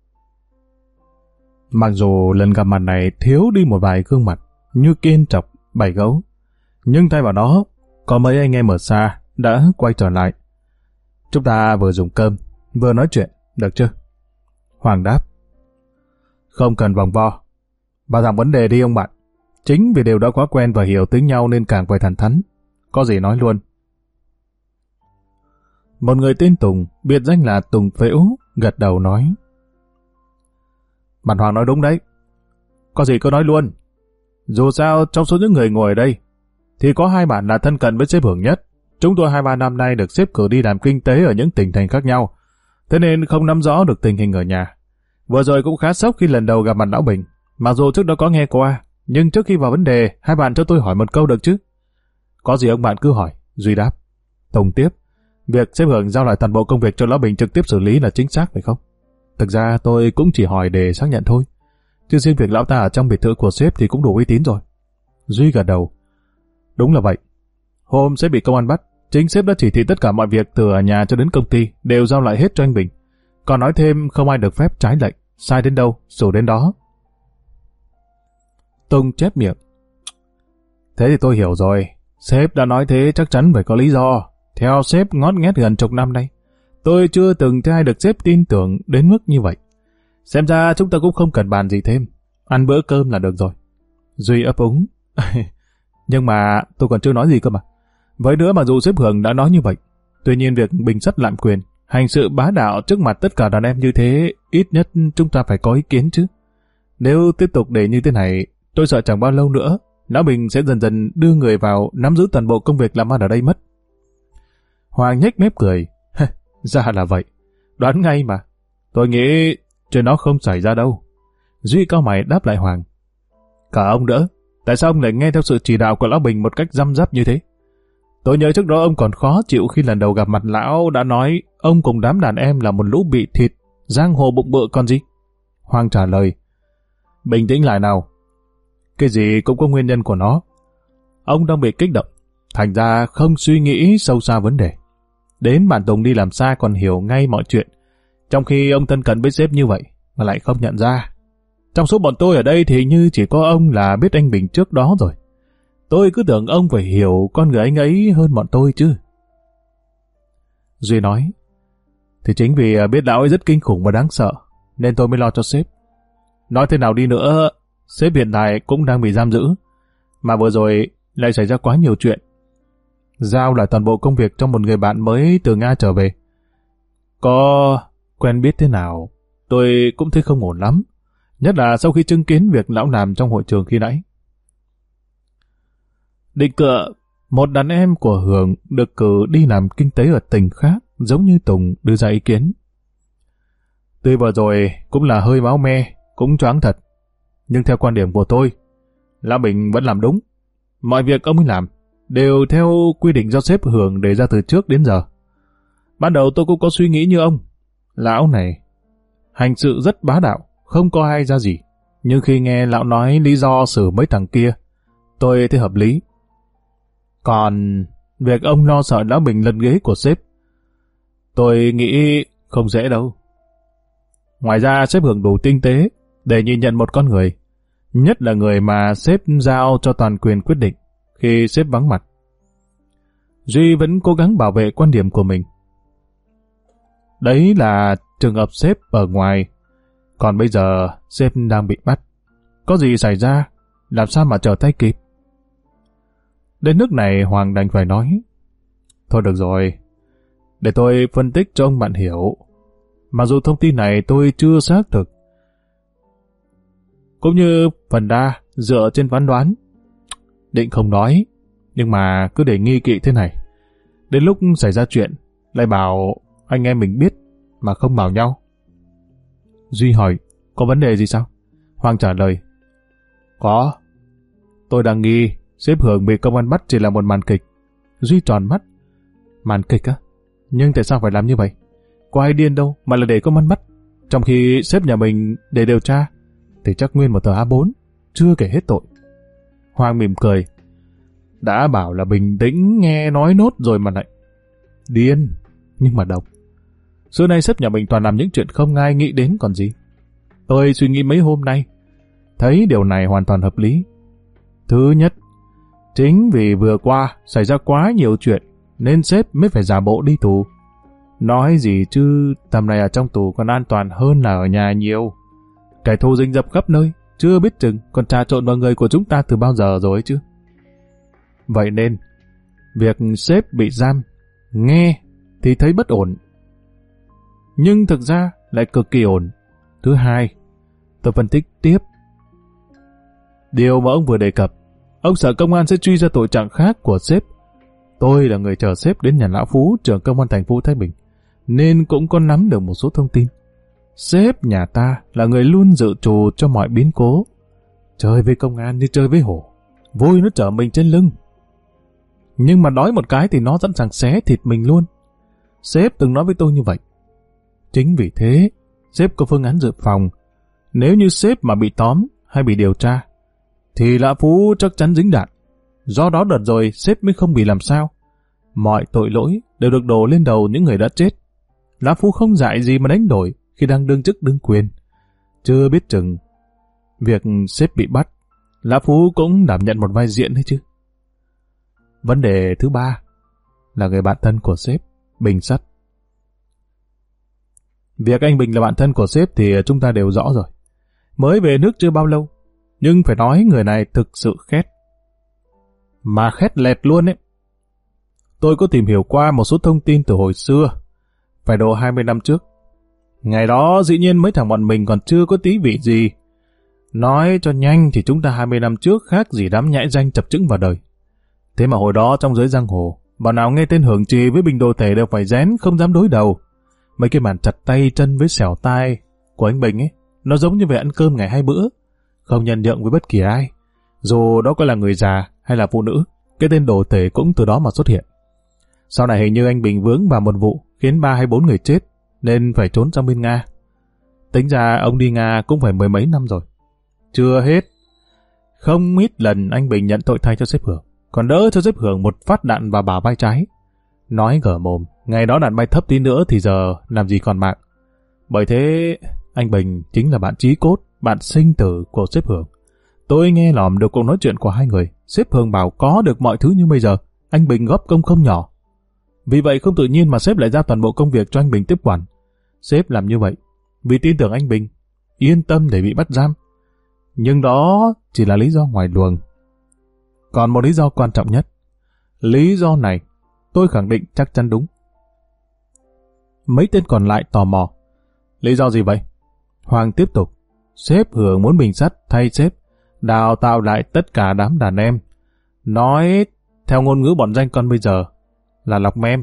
Mặc dù lần gặp mặt này thiếu đi một vài gương mặt như Kiên Trọc, Bảy Gấu, nhưng thay vào đó có mấy anh em ở xa đã quay trở lại. Chúng ta vừa dùng cơm, vừa nói chuyện, được chưa? Hoàng đáp: không cần vòng vo. Bà thẳng vấn đề đi ông bạn. Chính vì đều đã quá quen và hiểu tính nhau nên càng phải thẳng thắn. Có gì nói luôn. Một người tên Tùng, biệt danh là Tùng Phễu, gật đầu nói: bạn Hoàng nói đúng đấy. Có gì cứ nói luôn. Dù sao trong số những người ngồi ở đây thì có hai bạn là thân cận với sếp Hưởng nhất. Chúng tôi hai ba năm nay được sếp cử đi làm kinh tế ở những tỉnh thành khác nhau, thế nên không nắm rõ được tình hình ở nhà. Vừa rồi cũng khá sốc khi lần đầu gặp mặt lão Bình. Mặc dù trước đó có nghe qua, nhưng trước khi vào vấn đề, hai bạn cho tôi hỏi một câu được chứ? Có gì ông bạn cứ hỏi. Duy đáp. Tùng tiếp: việc sếp Hưởng giao lại toàn bộ công việc cho lão Bình trực tiếp xử lý là chính xác phải không? Thực ra tôi cũng chỉ hỏi để xác nhận thôi, chứ riêng việc lão ta ở trong biệt thự của sếp thì cũng đủ uy tín rồi. Duy gật đầu. Đúng là vậy. Hôm sếp bị công an bắt, chính sếp đã chỉ thị tất cả mọi việc từ ở nhà cho đến công ty đều giao lại hết cho anh Bình. Còn nói thêm không ai được phép trái lệnh, sai đến đâu, xử đến đó. Tùng chép miệng. Thế thì tôi hiểu rồi. Sếp đã nói thế chắc chắn phải có lý do. Theo sếp ngót nghét gần chục năm nay, tôi chưa từng thấy ai được sếp tin tưởng đến mức như vậy. Xem ra chúng ta cũng không cần bàn gì thêm. Ăn bữa cơm là được rồi. Duy ấp úng. Nhưng mà tôi còn chưa nói gì cơ mà. Với nữa mặc dù sếp Hưởng đã nói như vậy, tuy nhiên việc Bình Sắt lạm quyền, hành sự bá đạo trước mặt tất cả đàn em như thế, ít nhất chúng ta phải có ý kiến chứ. Nếu tiếp tục để như thế này, tôi sợ chẳng bao lâu nữa, lão Bình sẽ dần dần đưa người vào nắm giữ toàn bộ công việc làm ăn ở đây mất. Hoàng nhếch mép cười. Ra là vậy. Đoán ngay mà. Tôi nghĩ chuyện đó không xảy ra đâu. Duy cao mày đáp lại Hoàng. Cả ông đỡ. Tại sao ông lại nghe theo sự chỉ đạo của lão Bình một cách răm rắp như thế? Tôi nhớ trước đó ông còn khó chịu khi lần đầu gặp mặt lão đã nói ông cùng đám đàn em là một lũ bị thịt, giang hồ bụng bự còn gì? Hoàng trả lời. Bình tĩnh lại nào. Cái gì cũng có nguyên nhân của nó. Ông đang bị kích động, thành ra không suy nghĩ sâu xa vấn đề. Đến bản Tùng đi làm xa còn hiểu ngay mọi chuyện, trong khi ông thân cận với sếp như vậy mà lại không nhận ra. Trong số bọn tôi ở đây thì như chỉ có ông là biết anh Bình trước đó rồi. Tôi cứ tưởng ông phải hiểu con người anh ấy hơn bọn tôi chứ. Duy nói. Thì chính vì biết lão ấy rất kinh khủng và đáng sợ, nên tôi mới lo cho sếp. Nói thế nào đi nữa, sếp hiện tại cũng đang bị giam giữ, mà vừa rồi lại xảy ra quá nhiều chuyện. Giao lại toàn bộ công việc cho một người bạn mới từ Nga trở về. Có quen biết thế nào, tôi cũng thấy không ổn lắm. Nhất là sau khi chứng kiến việc lão làm trong hội trường khi nãy. Định cựa, một đàn em của Hưởng được cử đi làm kinh tế ở tỉnh khác, giống như Tùng đưa ra ý kiến. Tuy vừa rồi cũng là hơi máu me, cũng choáng thật. Nhưng theo quan điểm của tôi, lão Bình vẫn làm đúng. Mọi việc ông ấy làm đều theo quy định do sếp Hưởng đề ra từ trước đến giờ. Ban đầu tôi cũng có suy nghĩ như ông. Lão này hành sự rất bá đạo, không có ai ra gì. Nhưng khi nghe lão nói lý do xử mấy thằng kia, tôi thấy hợp lý. Còn việc ông lo sợ lão Bình lật ghế của sếp, tôi nghĩ không dễ đâu. Ngoài ra sếp Hưởng đủ tinh tế để nhìn nhận một con người, nhất là người mà sếp giao cho toàn quyền quyết định khi sếp vắng mặt. Duy vẫn cố gắng bảo vệ quan điểm của mình. Đấy là trường hợp sếp ở ngoài, còn bây giờ sếp đang bị bắt. Có gì xảy ra, làm sao mà trở tay kịp? Đến nước này Hoàng đành phải nói, thôi được rồi, để tôi phân tích cho ông bạn hiểu. Mặc dù thông tin này tôi chưa xác thực, cũng như phần đa dựa trên phán đoán, định không nói, nhưng mà cứ để nghi kỵ thế này. Đến lúc xảy ra chuyện, lại bảo anh em mình biết mà không bảo nhau. Duy hỏi, có vấn đề gì sao? Hoàng trả lời, có. Tôi đang nghi sếp Hưởng bị công an bắt chỉ là một màn kịch. Duy tròn mắt. Màn kịch á? Nhưng tại sao phải làm như vậy? Có ai điên đâu mà là để công an bắt. Trong khi sếp nhà mình để điều tra thì chắc nguyên một tờ A bốn, chưa kể hết tội. Hoàng mỉm cười. Đã bảo là bình tĩnh nghe nói nốt rồi mà lại. Điên, nhưng mà độc. Xưa nay sếp nhà mình toàn làm những chuyện không ai nghĩ đến còn gì. Tôi suy nghĩ mấy hôm nay, thấy điều này hoàn toàn hợp lý. Thứ nhất, chính vì vừa qua xảy ra quá nhiều chuyện nên sếp mới phải giả bộ đi tù. Nói gì chứ tầm này ở trong tù còn an toàn hơn là ở nhà nhiều. Kẻ thù rình rập khắp nơi, chưa biết chừng còn trà trộn vào người của chúng ta từ bao giờ rồi chứ. Vậy nên, việc sếp bị giam, nghe thì thấy bất ổn, nhưng thực ra lại cực kỳ ổn. Thứ hai, tôi phân tích tiếp. Điều mà ông vừa đề cập, ông sợ công an sẽ truy ra tội trạng khác của sếp. Tôi là người chờ sếp đến nhà lão Phú, trưởng công an thành phố Thái Bình, nên cũng có nắm được một số thông tin. Sếp nhà ta là người luôn dự trù cho mọi biến cố. Chơi với công an như chơi với hổ, vui nó chở mình trên lưng. Nhưng mà đói một cái thì nó sẵn sàng xé thịt mình luôn. Sếp từng nói với tôi như vậy. Chính vì thế, sếp có phương án dự phòng. Nếu như sếp mà bị tóm hay bị điều tra, thì lão Phú chắc chắn dính đạn. Do đó đợt rồi sếp mới không bị làm sao. Mọi tội lỗi đều được đổ lên đầu những người đã chết. Lão Phú không dại gì mà đánh đổi khi đang đương chức đương quyền. Chưa biết chừng việc sếp bị bắt, lão Phú cũng đảm nhận một vai diễn đấy chứ. Vấn đề thứ ba là người bạn thân của sếp, Bình Sắt. Việc anh Bình là bạn thân của sếp thì chúng ta đều rõ rồi. Mới về nước chưa bao lâu, nhưng phải nói người này thực sự khét. Mà khét lẹt luôn ấy. Tôi có tìm hiểu qua một số thông tin từ hồi xưa, phải độ hai mươi năm trước. Ngày đó dĩ nhiên mấy thằng bọn mình còn chưa có tí vị gì. Nói cho nhanh thì chúng ta hai mươi năm trước khác gì đám nhãi danh chập chững vào đời. Thế mà hồi đó trong giới giang hồ, bọn nào nghe tên Hưởng Trì với Bình Đồ Tể đều phải rén không dám đối đầu. Mấy cái màn chặt tay chân với xẻo tai của anh Bình ấy, nó giống như về ăn cơm ngày hai bữa, không nhân nhượng với bất kỳ ai. Dù đó có là người già hay là phụ nữ, cái tên Đồ Tể cũng từ đó mà xuất hiện. Sau này hình như anh Bình vướng vào một vụ khiến ba hay bốn người chết, nên phải trốn sang bên Nga. Tính ra ông đi Nga cũng phải mười mấy năm rồi. Chưa hết, không ít lần anh Bình nhận tội thay cho sếp Hưởng, còn đỡ cho sếp Hưởng một phát đạn vào bả vai trái. Nói gở mồm, ngày đó đạn bay thấp tí nữa thì giờ làm gì còn mạng. Bởi thế, anh Bình chính là bạn chí cốt, bạn sinh tử của sếp Hưởng. Tôi nghe lỏm được cuộc nói chuyện của hai người. Sếp Hưởng bảo có được mọi thứ như bây giờ, anh Bình góp công không nhỏ. Vì vậy không tự nhiên mà sếp lại giao toàn bộ công việc cho anh Bình tiếp quản. Sếp làm như vậy vì tin tưởng anh Bình, yên tâm để bị bắt giam. Nhưng đó chỉ là lý do ngoài luồng. Còn một lý do quan trọng nhất. Lý do này tôi khẳng định chắc chắn đúng. Mấy tên còn lại tò mò. Lý do gì vậy? Hoàng tiếp tục. Sếp Hưởng muốn Bình Sắt thay sếp, đào tạo lại tất cả đám đàn em. Nói theo ngôn ngữ bọn danh con bây giờ là lọc mem.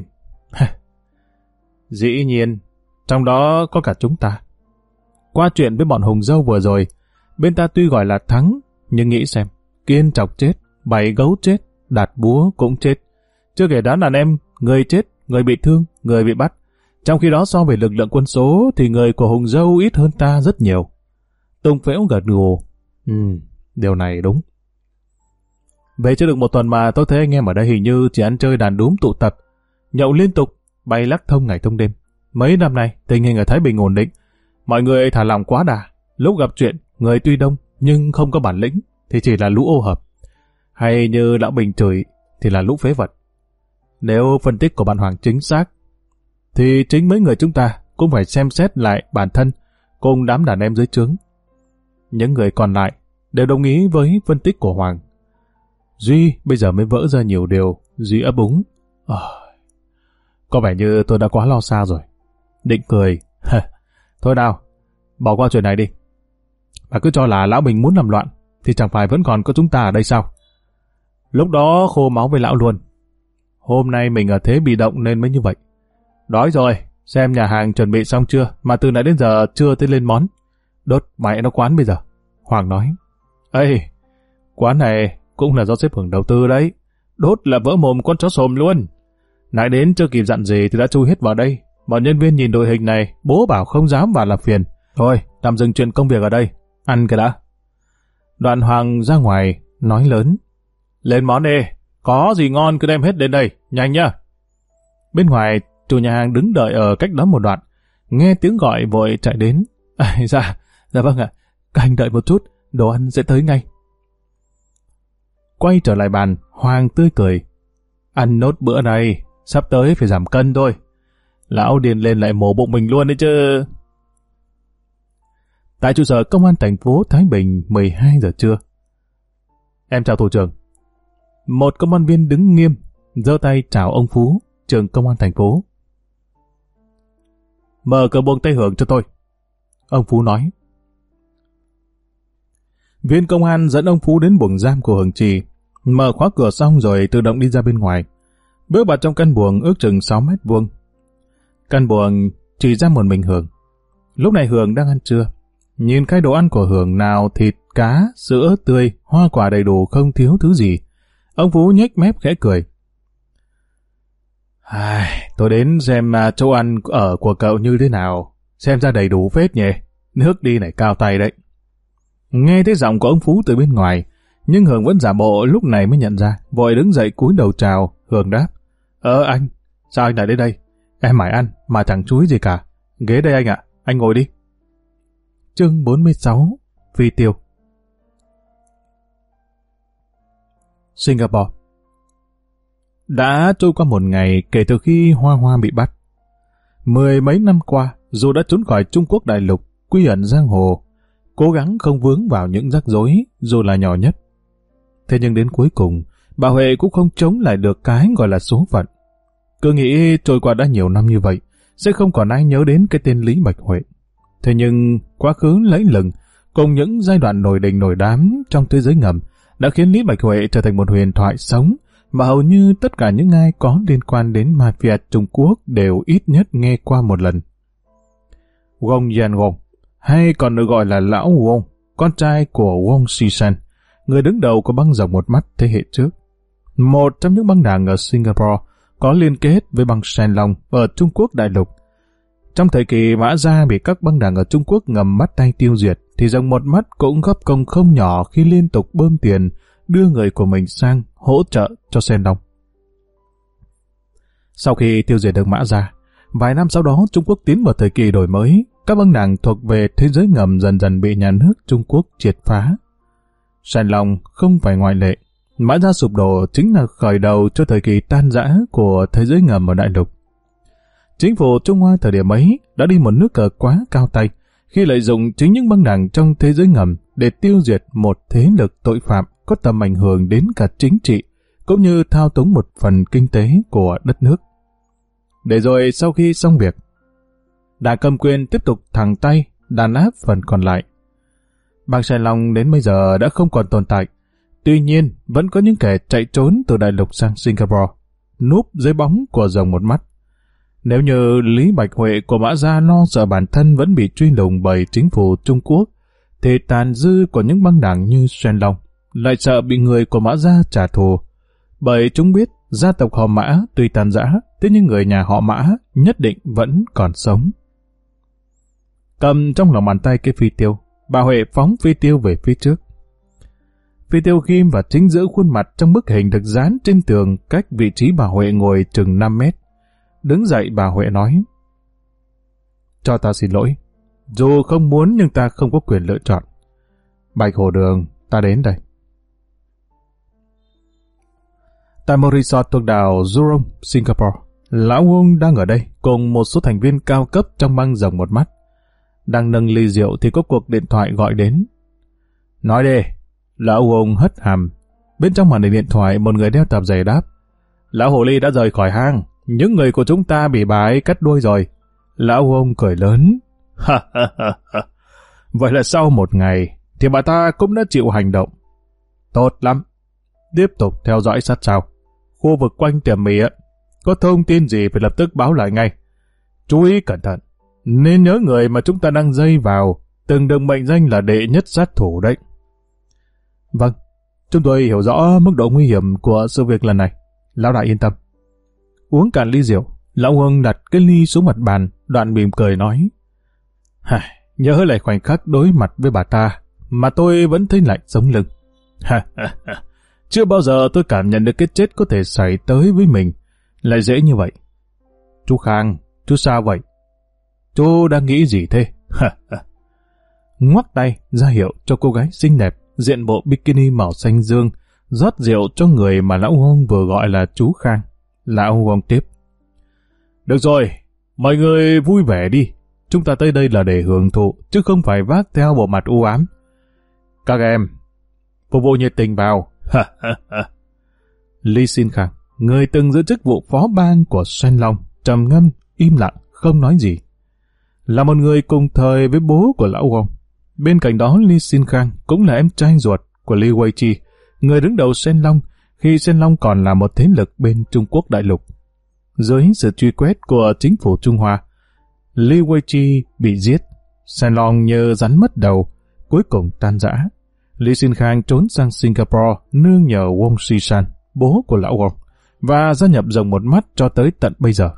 Dĩ nhiên, trong đó có cả chúng ta. Qua chuyện với bọn Hùng Dâu vừa rồi, bên ta tuy gọi là thắng, nhưng nghĩ xem, Kiên chọc chết, Bảy Gấu chết, Đạt Búa cũng chết. Chưa kể đám đàn em, người chết, người bị thương, người bị bắt. Trong khi đó so về lực lượng quân số thì người của Hùng Dâu ít hơn ta rất nhiều. Tùng Phễu gật gù. Ừ, điều này đúng. Về chưa được một tuần mà tôi thấy anh em ở đây hình như chỉ ăn chơi đàn đúm tụ tập, nhậu liên tục, bay lắc thông ngày thông đêm. Mấy năm nay, tình hình ở Thái Bình ổn định. Mọi người thả lòng quá đà. Lúc gặp chuyện, người tuy đông nhưng không có bản lĩnh thì chỉ là lũ ô hợp. Hay như lão Bình chửi thì là lũ phế vật. Nếu phân tích của bạn Hoàng chính xác, thì chính mấy người chúng ta cũng phải xem xét lại bản thân cùng đám đàn em dưới trướng. Những người còn lại đều đồng ý với phân tích của Hoàng. Duy bây giờ mới vỡ ra nhiều điều. Duy ấp úng. À, có vẻ như tôi đã quá lo xa rồi. Định cười. Thôi nào, bỏ qua chuyện này đi. Bà cứ cho là lão Bình muốn làm loạn thì chẳng phải vẫn còn có chúng ta ở đây sao? Lúc đó khô máu với lão luôn. Hôm nay mình ở thế bị động nên mới như vậy. Đói rồi, xem nhà hàng chuẩn bị xong chưa mà từ nãy đến giờ chưa tới lên món. Đốt mẹ nó quán bây giờ. Hoàng nói. Ê, quán này cũng là do sếp Hưởng đầu tư đấy. Đốt là vỡ mồm con chó sồm luôn. Nãy đến chưa kịp dặn gì thì đã chui hết vào đây. Bọn nhân viên nhìn đội hình này, bố bảo không dám vào làm phiền. Thôi, tạm dừng chuyện công việc ở đây. Ăn cái đã. Đoạn Hoàng ra ngoài, nói lớn. Lên món đi, có gì ngon cứ đem hết đến đây, nhanh nhá. Bên ngoài, chủ nhà hàng đứng đợi ở cách đó một đoạn. Nghe tiếng gọi vội chạy đến. À, dạ, dạ vâng ạ. Các anh đợi một chút, đồ ăn sẽ tới ngay. Quay trở lại bàn, Hoàng tươi cười. Ăn nốt bữa này, sắp tới phải giảm cân thôi. Lão điên lên lại mổ bụng mình luôn đấy chứ. Tại trụ sở công an thành phố Thái Bình, mười hai giờ trưa. Em chào thủ trưởng. Một công an viên đứng nghiêm, giơ tay chào ông Phú, trưởng công an thành phố. Mở cửa buồng Tây Hưởng cho tôi. Ông Phú nói. Viên công an dẫn ông Phú đến buồng giam của Hưởng Trì, mở khóa cửa xong rồi tự động đi ra bên ngoài. Bước vào trong căn buồng ước chừng sáu mét vuông. Căn buồng chỉ ra một mình Hưởng. Lúc này Hưởng đang ăn trưa. Nhìn cái đồ ăn của Hưởng nào thịt, cá, sữa tươi, hoa quả đầy đủ không thiếu thứ gì. Ông Phú nhếch mép khẽ cười. Ai, tôi đến xem chỗ ăn ở của cậu như thế nào. Xem ra đầy đủ phết nhỉ. Nước đi này cao tay đấy. Nghe thấy giọng của ông Phú từ bên ngoài, nhưng Hưởng vẫn giả bộ lúc này mới nhận ra. Vội đứng dậy cúi đầu chào. Hưởng đáp. Ờ anh, sao anh lại đến đây? Em mải ăn mà chẳng chú ý gì cả. Ghế đây anh ạ, anh ngồi đi. Chương bốn mươi sáu. Phi tiêu. Singapore. Đã trôi qua một ngày kể từ khi Hoa Hoa bị bắt. Mười mấy năm qua, dù đã trốn khỏi Trung Quốc đại lục, quy ẩn giang hồ, cố gắng không vướng vào những rắc rối, dù là nhỏ nhất. Thế nhưng đến cuối cùng, bà Huệ cũng không chống lại được cái gọi là số phận. Cứ nghĩ trôi qua đã nhiều năm như vậy, sẽ không còn ai nhớ đến cái tên Lý Bạch Huệ. Thế nhưng, quá khứ lẫy lừng, cùng những giai đoạn nổi đình nổi đám trong thế giới ngầm, đã khiến Lý Bạch Huệ trở thành một huyền thoại sống mà hầu như tất cả những ai có liên quan đến mafia Trung Quốc đều ít nhất nghe qua một lần. Wong Yan-gong, hay còn được gọi là Lão Wong, con trai của Wong Si-san, người đứng đầu của băng rồng một mắt thế hệ trước. Một trong những băng đảng ở Singapore có liên kết với băng Shen Long ở Trung Quốc đại lục. Trong thời kỳ Mã Gia bị các băng đảng ở Trung Quốc ngầm bắt tay tiêu diệt, thì rồng một mắt cũng góp công không nhỏ khi liên tục bơm tiền đưa người của mình sang hỗ trợ cho Shen Long. Sau khi tiêu diệt được Mã Gia, vài năm sau đó Trung Quốc tiến vào thời kỳ đổi mới, các băng đảng thuộc về thế giới ngầm dần dần bị nhà nước Trung Quốc triệt phá. Shen Long không phải ngoại lệ. Mã Gia sụp đổ chính là khởi đầu cho thời kỳ tan rã của thế giới ngầm ở đại lục. Chính phủ Trung Hoa thời điểm ấy đã đi một nước cờ quá cao tay khi lợi dụng chính những băng đảng trong thế giới ngầm để tiêu diệt một thế lực tội phạm có tầm ảnh hưởng đến cả chính trị, cũng như thao túng một phần kinh tế của đất nước. Để rồi sau khi xong việc, đảng cầm quyền tiếp tục thẳng tay đàn áp phần còn lại. Bang Sài Long đến bây giờ đã không còn tồn tại. Tuy nhiên, vẫn có những kẻ chạy trốn từ đại lục sang Singapore, núp dưới bóng của rồng một mắt. Nếu như Lý Bạch Huệ của Mã Gia lo sợ bản thân vẫn bị truy lùng bởi chính phủ Trung Quốc, thì tàn dư của những băng đảng như Shen Long lại sợ bị người của Mã Gia trả thù. Bởi chúng biết gia tộc họ Mã tuy tàn rã, thế nhưng người nhà họ Mã nhất định vẫn còn sống. Cầm trong lòng bàn tay cái phi tiêu, bà Huệ phóng phi tiêu về phía trước. Phi tiêu ghim vào chính giữa khuôn mặt trong bức hình được dán trên tường cách vị trí bà Huệ ngồi chừng năm mét. Đứng dậy bà Huệ nói, Cho ta xin lỗi. Dù không muốn nhưng ta không có quyền lựa chọn. Bạch Hồ Đường, ta đến đây. Tại một resort thuộc đảo Jurong, Singapore, Lão Uông đang ở đây cùng một số thành viên cao cấp trong băng rồng một mắt. Đang nâng ly rượu thì có cuộc điện thoại gọi đến. Nói đi. Lão Uông hất hàm. Bên trong màn hình điện thoại một người đeo tạp dề đáp. Lão Hồ Ly đã rời khỏi hang. Những người của chúng ta bị bà ấy cắt đuôi rồi. Lão Uông cười lớn. Ha ha ha ha. Vậy là sau một ngày thì bà ta cũng đã chịu hành động. Tốt lắm. Tiếp tục theo dõi sát sao. Khu vực quanh tiệm mì á, có thông tin gì phải lập tức báo lại ngay. Chú ý cẩn thận. Nên nhớ người mà chúng ta đang dây vào từng được mệnh danh là đệ nhất sát thủ đấy. Vâng, chúng tôi hiểu rõ mức độ nguy hiểm của sự việc lần này. Lão đại yên tâm. Uống cạn ly rượu, Lão Uông đặt cái ly xuống mặt bàn, đoạn mỉm cười nói. Hả, nhớ lại khoảnh khắc đối mặt với bà ta, mà tôi vẫn thấy lạnh sống lưng. Ha ha ha. Chưa bao giờ tôi cảm nhận được cái chết có thể xảy tới với mình lại dễ như vậy. Chú Khang, chú sao vậy? Chú đang nghĩ gì thế? Ngoắc tay ra hiệu cho cô gái xinh đẹp diện bộ bikini màu xanh dương rót rượu cho người mà Lão Uông vừa gọi là chú Khang. Lão Uông tiếp. Được rồi, mọi người vui vẻ đi. Chúng ta tới đây là để hưởng thụ, chứ không phải vác theo bộ mặt u ám. Các em, phục vụ nhiệt tình vào. Lee Sin Khang, người từng giữ chức vụ phó ban của Shen Long, trầm ngâm, im lặng, không nói gì. Là một người cùng thời với bố của Lão Uông. Bên cạnh đó, Lee Sin Khang cũng là em trai ruột của Lee Wei Chi, người đứng đầu Shen Long khi Shen Long còn là một thế lực bên Trung Quốc đại lục. Dưới sự truy quét của chính phủ Trung Hoa, Lee Wei Chi bị giết, Shen Long như rắn mất đầu, cuối cùng tan rã. Lee Sin Khang trốn sang Singapore nương nhờ Wong Si-san, bố của Lão Uông, và gia nhập rồng một mắt cho tới tận bây giờ.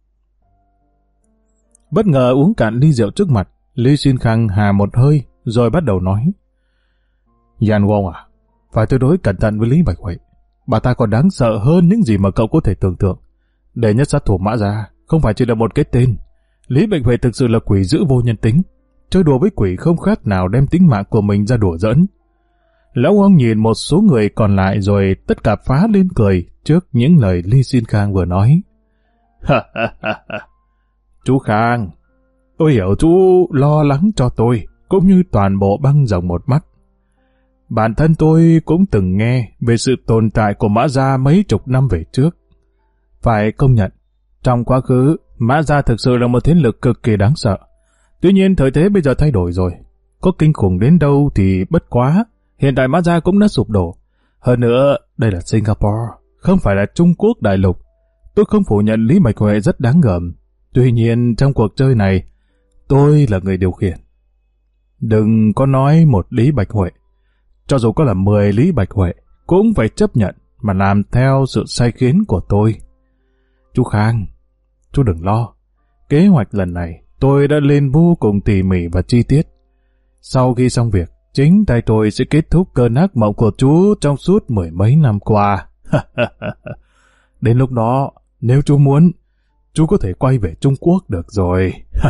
Bất ngờ uống cạn ly rượu trước mặt, Lee Sin Khang hà một hơi rồi bắt đầu nói. Yan Wong à, phải tuyệt đối cẩn thận với Lý Bạch Huệ. Bà ta còn đáng sợ hơn những gì mà cậu có thể tưởng tượng. Đệ nhất sát thủ Mã Gia không phải chỉ là một cái tên. Lý Bạch Huệ thực sự là quỷ dữ vô nhân tính. Chơi đùa với quỷ không khác nào đem tính mạng của mình ra đùa giỡn. Lão Uông nhìn một số người còn lại rồi tất cả phá lên cười trước những lời Lee Sin Khang vừa nói. Ha ha ha ha. Chú Khang, tôi hiểu chú lo lắng cho tôi, cũng như toàn bộ băng rồng một mắt. Bản thân tôi cũng từng nghe về sự tồn tại của Mã Gia mấy chục năm về trước. Phải công nhận, trong quá khứ, Mã Gia thực sự là một thế lực cực kỳ đáng sợ. Tuy nhiên thời thế bây giờ thay đổi rồi. Có kinh khủng đến đâu thì bất quá, hiện tại Mã Gia cũng đã sụp đổ. Hơn nữa, đây là Singapore, không phải là Trung Quốc đại lục. Tôi không phủ nhận Lý Bạch Huệ rất đáng gờm. Tuy nhiên trong cuộc chơi này, tôi là người điều khiển. Đừng có nói một Lý Bạch Huệ. Cho dù có là mười Lý Bạch Huệ, cũng phải chấp nhận mà làm theo sự sai khiến của tôi. Chú Khang, chú đừng lo. Kế hoạch lần này tôi đã lên vô cùng tỉ mỉ và chi tiết. Sau khi xong việc, chính tay tôi sẽ kết thúc cơn ác mộng của chú trong suốt mười mấy năm qua. Đến lúc đó, nếu chú muốn, chú có thể quay về Trung Quốc được rồi.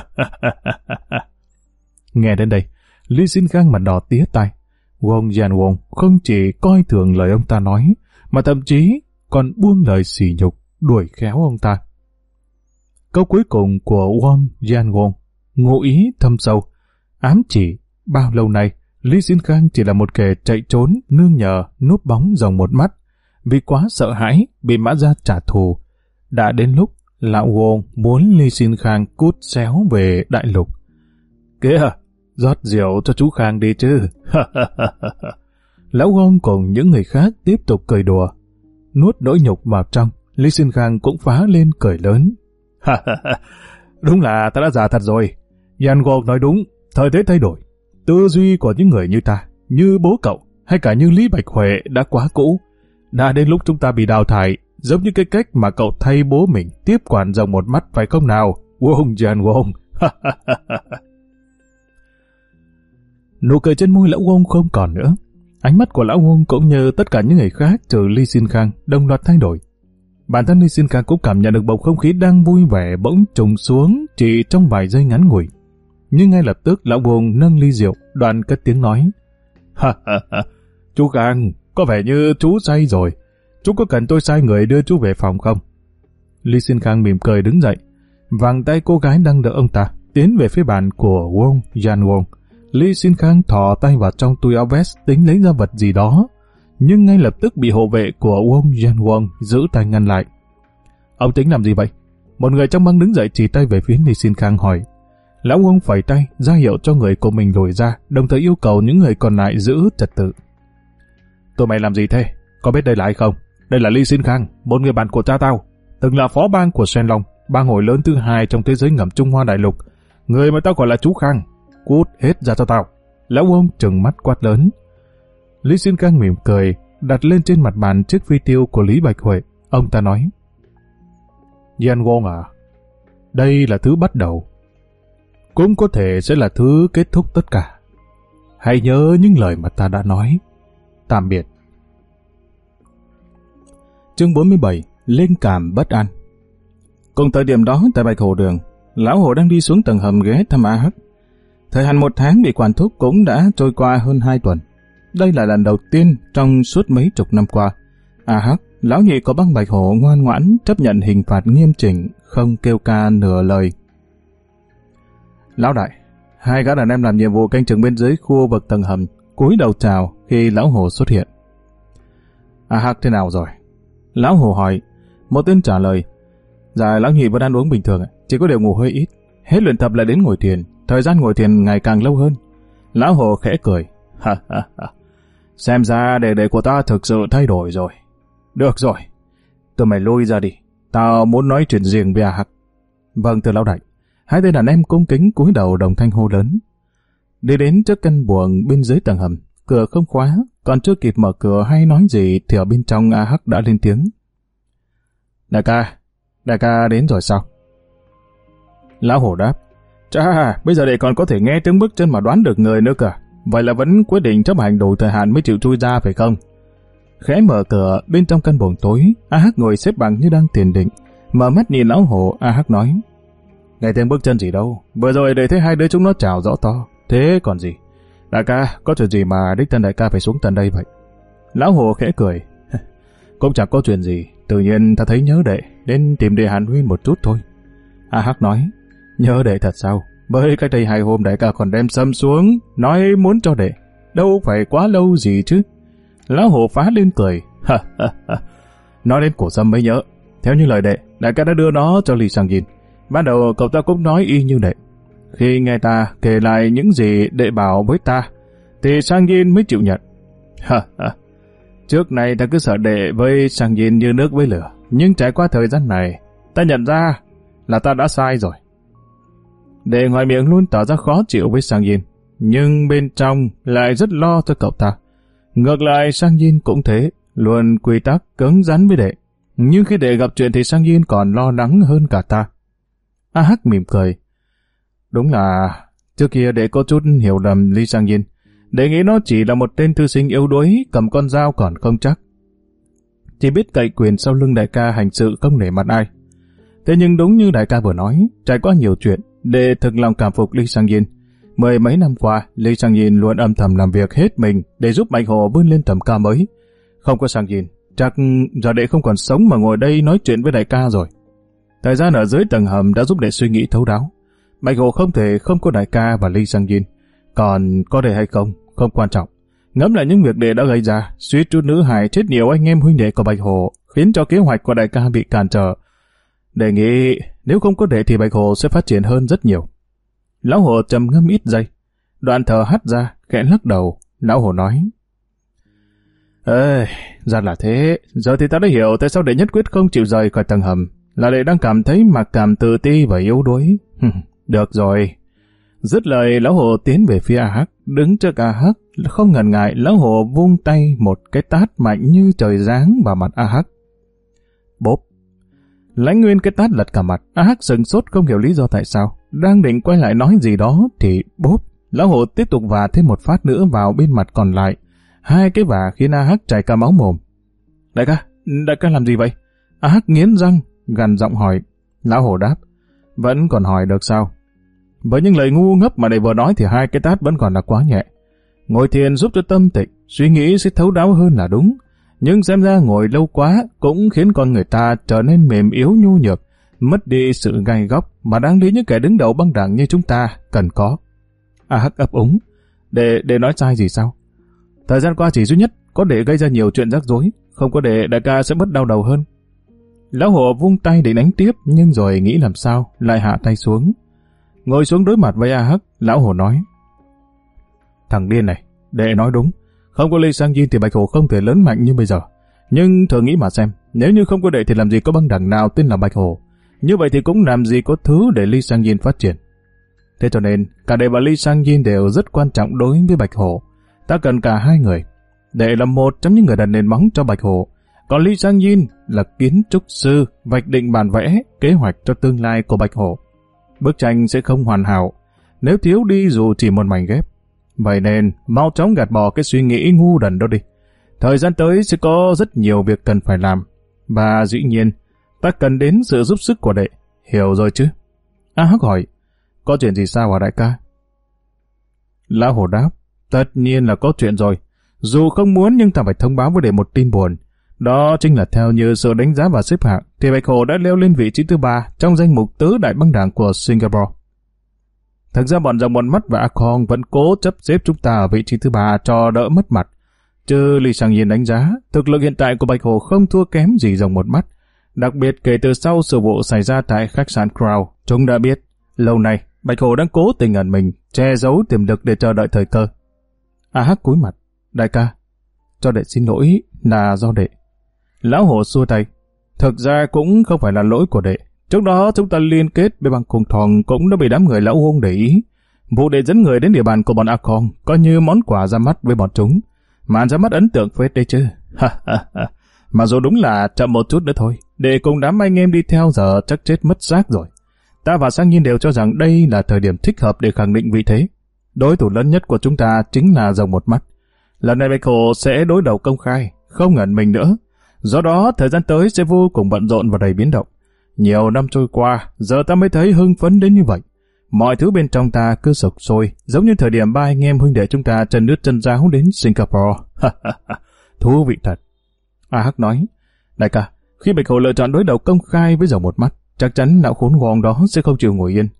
Nghe đến đây, Lee Sin Khang mặt đỏ tía tai. Wong Yan Wong không chỉ coi thường lời ông ta nói, mà thậm chí còn buông lời sỉ nhục, đuổi khéo ông ta. Câu cuối cùng của Wong Yan Wong ngụ ý thâm sâu, ám chỉ bao lâu nay Lee Sin Khang chỉ là một kẻ chạy trốn nương nhờ núp bóng rồng một mắt, vì quá sợ hãi bị Mã Gia trả thù. Đã đến lúc Lão Wong muốn Lee Sin Khang cút xéo về đại lục. Kìa, rót rượu cho chú Khang đi chứ. Lão Wong cùng những người khác tiếp tục cười đùa. Nuốt nỗi nhục vào trong, Lee Sin Khang cũng phá lên cười lớn. Đúng là ta đã già thật rồi. Yan Wong nói đúng, thời thế thay đổi. Tư duy của những người như ta, như bố cậu, hay cả như Lý Bạch Huệ đã quá cũ. Đã đến lúc chúng ta bị đào thải, giống như cái cách mà cậu thay bố mình tiếp quản rồng một mắt phải không nào? Wong Yan Wong. Nụ cười trên môi Lão Wong không còn nữa. Ánh mắt của Lão Wong cũng như tất cả những người khác trừ Lee Sin Khang đồng loạt thay đổi. Bản thân Lysinka cũng cảm nhận được bầu không khí đang vui vẻ bỗng trùng xuống chỉ trong vài giây ngắn ngủi. Nhưng ngay lập tức lão buông nâng ly rượu, đoạn cất tiếng nói: Ha ha ha, chú Khang, có vẻ như chú say rồi. Chú có cần tôi sai người đưa chú về phòng không? Lysinka mỉm cười đứng dậy, vàng tay cô gái đang đỡ ông ta, tiến về phía bàn của Wong Jan Wong. Lysinka thò tay vào trong túi áo vest tính lấy ra vật gì đó, nhưng ngay lập tức bị hộ vệ của Wong Jan Wong giữ tay ngăn lại. Ông tính làm gì vậy? Một người trong băng đứng dậy chỉ tay về phía Lysinka hỏi. Lão Wong phẩy tay ra hiệu cho người của mình lùi ra, đồng thời yêu cầu những người còn lại giữ trật tự. Tụi mày làm gì thế? Có biết đây là ai không? Đây là Lysinka, một người bạn của cha tao, từng là phó bang của Shenlong, bang hội lớn thứ hai trong thế giới ngầm Trung Hoa đại lục. Người mà tao gọi là chú Khang. Cút hết ra cho tao. Lão Wong trừng mắt quát lớn. Lysinka mỉm cười, đặt lên trên mặt bàn chiếc phi tiêu của Lý Bạch Huệ. Ông ta nói: Jan Wong à, đây là thứ bắt đầu, cũng có thể sẽ là thứ kết thúc tất cả. Hãy nhớ những lời mà ta đã nói. Tạm biệt. Chương bốn mươi bảy. Linh cảm bất an. Cùng thời điểm đó tại Bạch Hồ Đường, Lão Hồ đang đi xuống tầng hầm ghé thăm A Hắc. Thời hạn một tháng bị quản thúc cũng đã trôi qua hơn hai tuần. Đây là lần đầu tiên trong suốt mấy chục năm qua, A Hắc, lão nhị của băng Bạch Hổ ngoan ngoãn chấp nhận hình phạt nghiêm chỉnh, không kêu ca nửa lời. Lão đại, hai gã đàn em làm nhiệm vụ canh chừng bên dưới khu vực tầng hầm, cúi đầu chào khi Lão Hồ xuất hiện. A Hắc thế nào rồi? Lão Hồ hỏi. Một tên trả lời: Dạ lão nhị vẫn ăn uống bình thường, chỉ có điều ngủ hơi ít. Hết luyện tập lại đến ngồi thiền, thời gian ngồi thiền ngày càng lâu hơn. Lão Hồ khẽ cười. Ha ha ha. Xem ra đề đề của ta thực sự thay đổi rồi. Được rồi, tụi mày lui ra đi, tao muốn nói chuyện riêng với A Hắc. Vâng thưa lão đại. Hai tên đàn em cung kính cúi đầu đồng thanh hô lớn. Đi đến trước căn buồng bên dưới tầng hầm, cửa không khóa, còn chưa kịp mở cửa hay nói gì thì ở bên trong A Hắc đã lên tiếng. Đại ca, đại ca đến rồi sao? Lão Hổ đáp. Chà, bây giờ đệ còn có thể nghe tiếng bước chân mà đoán được người nữa cả. Vậy là vẫn quyết định chấp hành đủ thời hạn mới chịu chui ra phải không? Khẽ mở cửa, bên trong căn buồng tối, A Hắc ngồi xếp bằng như đang thiền định. Mở mắt nhìn Lão Hổ, A Hắc nói. Nghe tiếng bước chân gì đâu, vừa rồi để thấy hai đứa chúng nó chào rõ to. Thế còn gì? Đại ca, có chuyện gì mà đích thân đại ca phải xuống tận đây vậy? Lão Hổ khẽ cười. Cũng chẳng có chuyện gì, tự nhiên ta thấy nhớ đệ, đến tìm đệ Hàn Huyên một chút thôi. A Hắc nói. Nhớ đệ thật sao? Bởi cách đây hai hôm đại ca còn đem sâm xuống, nói muốn cho đệ. Đâu phải quá lâu gì chứ. Lão Hổ phá lên cười. Nói đến cổ sâm mới nhớ. Theo như lời đệ, đại ca đã đưa nó cho Lee Sang Jin. Ban đầu cậu ta cũng nói y như đệ. Khi nghe ta kể lại những gì đệ bảo với ta, thì Sang Jin mới chịu nhận. Trước này ta cứ sợ đệ với Sang Jin như nước với lửa. Nhưng trải qua thời gian này, ta nhận ra là ta đã sai rồi. Đệ ngoài miệng luôn tỏ ra khó chịu với Sang Jin, nhưng bên trong lại rất lo cho cậu ta. Ngược lại Sang Jin cũng thế, luôn quy tắc cứng rắn với đệ. Nhưng khi đệ gặp chuyện thì Sang Jin còn lo lắng hơn cả ta. A Hắc mỉm cười. Đúng là trước kia đệ có chút hiểu lầm Lee Sang Jin. Đệ nghĩ nó chỉ là một tên thư sinh yếu đuối, cầm con dao còn không chắc. Chỉ biết cậy quyền sau lưng đại ca hành sự không nể mặt ai. Thế nhưng đúng như đại ca vừa nói, trải qua nhiều chuyện, đệ thực lòng cảm phục Lee Sang Jin. Mười mấy năm qua, Lee Sang Jin luôn âm thầm làm việc hết mình để giúp Bạch Hồ vươn lên tầm cao mới. Không có Sang Jin, chắc giờ đệ không còn sống mà ngồi đây nói chuyện với đại ca rồi. Thời gian ở dưới tầng hầm đã giúp đệ suy nghĩ thấu đáo. Bạch Hồ không thể không có đại ca và Lee Sang Jin. Còn có đệ hay không, không quan trọng. Ngẫm lại những việc đệ đã gây ra, suýt chút nữa hại chết nhiều anh em huynh đệ của Bạch Hồ, khiến cho kế hoạch của đại ca bị cản trở. Đệ nghĩ nếu không có đệ thì Bạch Hồ sẽ phát triển hơn rất nhiều. Lão Hồ trầm ngâm ít giây, đoạn thở hắt ra, khẽ lắc đầu. Lão Hồ nói. Ê, ra là thế, giờ thì ta đã hiểu tại sao đệ nhất quyết không chịu rời khỏi tầng hầm. Là đệ đang cảm thấy mặc cảm tự ti và yếu đuối. Được rồi. Dứt lời, Lão Hồ tiến về phía A Hắc, đứng trước A Hắc, không ngần ngại, Lão Hồ vung tay một cái tát mạnh như trời giáng vào mặt A Hắc. Bốp. Lãnh nguyên cái tát lật cả mặt, A Hắc sừng sốt không hiểu lý do tại sao, đang định quay lại nói gì đó thì bốp, Lão Hồ tiếp tục vả thêm một phát nữa vào bên mặt còn lại. Hai cái vả khiến A Hắc chảy cả máu mồm. Đại ca, đại ca làm gì vậy? A Hắc nghiến răng, gằn giọng hỏi. Lão Hổ đáp, vẫn còn hỏi được sao? Với những lời ngu ngốc mà đệ vừa nói thì hai cái tát vẫn còn là quá nhẹ. Ngồi thiền giúp cho tâm tịnh, suy nghĩ sẽ thấu đáo hơn là đúng. Nhưng xem ra ngồi lâu quá cũng khiến con người ta trở nên mềm yếu nhu nhược, mất đi sự gai góc mà đáng lý những kẻ đứng đầu băng đảng như chúng ta cần có. A Hắc ấp úng, đệ đệ nói sai gì sao? Thời gian qua chỉ duy nhất có đệ gây ra nhiều chuyện rắc rối, không có đệ đại ca sẽ bớt đau đầu hơn. Lão Hổ vung tay định đánh tiếp, nhưng rồi nghĩ làm sao lại hạ tay xuống. Ngồi xuống đối mặt với A Hắc, Lão Hổ nói: Thằng điên này, đệ nói đúng, không có Lee Sang-jin thì Bạch Hổ không thể lớn mạnh như bây giờ. Nhưng thử nghĩ mà xem, nếu như không có đệ thì làm gì có băng đảng nào tên là Bạch Hổ. Như vậy thì cũng làm gì có thứ để Lee Sang-jin phát triển. Thế cho nên, cả đệ và Lee Sang-jin đều rất quan trọng đối với Bạch Hổ. Ta cần cả hai người. Đệ là một trong những người đặt nền móng cho Bạch Hổ, còn Lee Sang-jin là kiến trúc sư, vạch định bản vẽ, kế hoạch cho tương lai của Bạch Hổ. Bức tranh sẽ không hoàn hảo nếu thiếu đi dù chỉ một mảnh ghép. Vậy nên, mau chóng gạt bỏ cái suy nghĩ ngu đần đó đi. Thời gian tới sẽ có rất nhiều việc cần phải làm. Và dĩ nhiên, ta cần đến sự giúp sức của đệ. Hiểu rồi chứ? A Hắc hỏi, có chuyện gì sao hả đại ca? Lão Hổ đáp, tất nhiên là có chuyện rồi. Dù không muốn nhưng ta phải thông báo với đệ một tin buồn. Đó chính là theo như sự đánh giá và xếp hạng, thì Bạch Hổ đã leo lên vị trí thứ ba trong danh mục tứ đại băng đảng của Singapore. Thực ra bọn Rồng Một Mắt và A Kong vẫn cố chấp xếp chúng ta ở vị trí thứ ba cho đỡ mất mặt. Chứ Lee Sang-jin đánh giá, thực lực hiện tại của Bạch Hổ không thua kém gì Rồng Một Mắt. Đặc biệt kể từ sau sự vụ xảy ra tại khách sạn Crown, chúng đã biết, lâu nay Bạch Hổ đang cố tình ẩn mình, che giấu tiềm lực để chờ đợi thời cơ. A Hắc cúi mặt, đại ca, cho đệ xin lỗi là do đệ. Lão Hổ xua tay, thực ra cũng không phải là lỗi của đệ. Trước đó chúng ta liên kết với băng cùng thòng cũng đã bị đám người lão Hung để ý. Vụ đệ dẫn người đến địa bàn của bọn A Kong coi như món quà ra mắt với bọn chúng. Màn ra mắt ấn tượng phết đấy chứ. Mà dù đúng là chậm một chút nữa thôi, đệ cùng đám anh em đi theo giờ chắc chết mất xác rồi. Ta và Sang-jin đều cho rằng đây là thời điểm thích hợp để khẳng định vị thế. Đối thủ lớn nhất của chúng ta chính là Rồng Một Mắt. Lần này Bạch Hổ sẽ đối đầu công khai, không ngẩn mình nữa. Do đó, thời gian tới sẽ vô cùng bận rộn và đầy biến động. Nhiều năm trôi qua, giờ ta mới thấy hưng phấn đến như vậy. Mọi thứ bên trong ta cứ sục sôi, giống như thời điểm ba anh em huynh đệ chúng ta chân nước chân ráo đến Singapore. Thú vị thật. A Hắc nói, đại ca, khi Bạch Hổ lựa chọn đối đầu công khai với Rồng Một Mắt, chắc chắn lão khốn ngoan đó sẽ không chịu ngồi yên.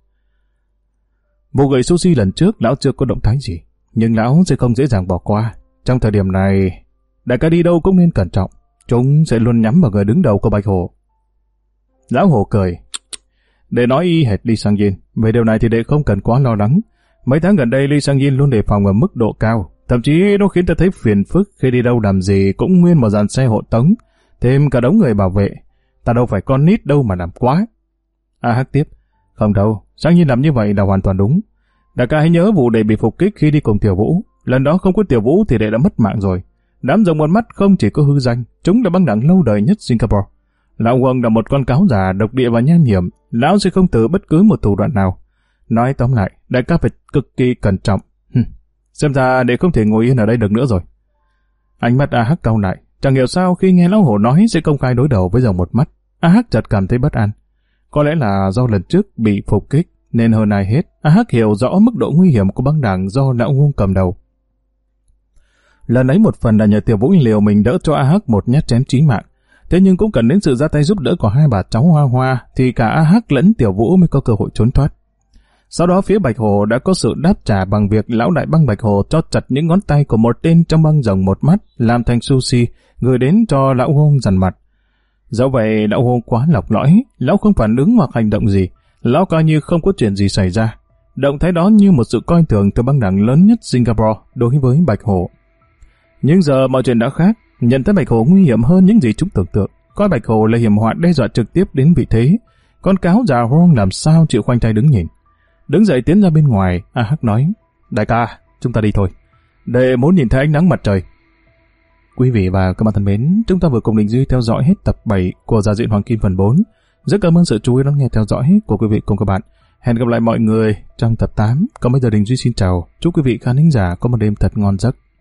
Vụ gửi sushi lần trước lão chưa có động thái gì, nhưng lão sẽ không dễ dàng bỏ qua. Trong thời điểm này, đại ca đi đâu cũng nên cẩn trọng, chúng sẽ luôn nhắm vào người đứng đầu của Bạch Hổ. Lão Hổ cười, để nói y hệt Lee Sang-jin, về điều này thì đệ không cần quá lo lắng. Mấy tháng gần đây Lee Sang-jin luôn đề phòng ở mức độ cao, thậm chí nó khiến ta thấy phiền phức khi đi đâu làm gì cũng nguyên một dàn xe hộ tống, thêm cả đống người bảo vệ. Ta đâu phải con nít đâu mà làm quá. A Hắc tiếp, không đâu, Sang-jin làm như vậy là hoàn toàn đúng. Đại ca hãy nhớ vụ đệ bị phục kích khi đi cùng Tiểu Vũ, lần đó không có Tiểu Vũ thì đệ đã mất mạng rồi. Đám Rồng Một Mắt không chỉ có hư danh, chúng là băng đảng lâu đời nhất Singapore. Lão Huân là một con cáo già độc địa và nham hiểm, lão sẽ không từ bất cứ một thủ đoạn nào. Nói tóm lại, đại ca phải cực kỳ cẩn trọng. Hừm, xem ra đệ không thể ngồi yên ở đây được nữa rồi. Ánh mắt A Hắc cau lại, chẳng hiểu sao khi nghe Lão Hổ nói sẽ công khai đối đầu với Rồng Một Mắt, A Hắc chợt cảm thấy bất an. Có lẽ là do lần trước bị phục kích, nên hơn ai hết, A Hắc hiểu rõ mức độ nguy hiểm của băng đảng do Lão Huân cầm đầu. Lần ấy một phần là nhờ Tiểu Vũ liều mình đỡ cho A Hắc một nhát chém chí mạng. Thế nhưng cũng cần đến sự ra tay giúp đỡ của hai bà cháu Hoa Hoa thì cả A Hắc lẫn Tiểu Vũ mới có cơ hội trốn thoát. Sau đó phía Bạch Hổ đã có sự đáp trả bằng việc lão đại băng Bạch Hổ cho chặt những ngón tay của một tên trong băng Rồng Một Mắt làm thành sushi gửi đến cho lão Hung dằn mặt. Dẫu vậy lão Hung quá lọc lõi, lão không phản ứng hoặc hành động gì, lão coi như không có chuyện gì xảy ra. Động thái đó như một sự coi thường từ băng đảng lớn nhất Singapore đối với Bạch Hổ. Nhưng giờ mọi chuyện đã khác, nhận thấy Bạch Hổ nguy hiểm hơn những gì chúng tưởng tượng, coi Bạch Hổ là hiểm họa đe dọa trực tiếp đến vị thế. Con cáo già Hong làm sao chịu khoanh tay đứng nhìn. Đứng dậy tiến ra bên ngoài, A Hắc nói, đại ca, chúng ta đi thôi. Đệ muốn nhìn thấy ánh nắng mặt trời. Quý vị và các bạn thân mến, chúng ta vừa cùng Đình Duy theo dõi hết tập bảy của Giả Diện Hoàng Kim phần bốn. Rất cảm ơn sự chú ý đón nghe theo dõi của quý vị cùng các bạn. Hẹn gặp lại mọi người trong tập tám. Còn bây giờ Đình Duy xin chào, chúc quý vị khán thính giả có một đêm thật ngon giấc.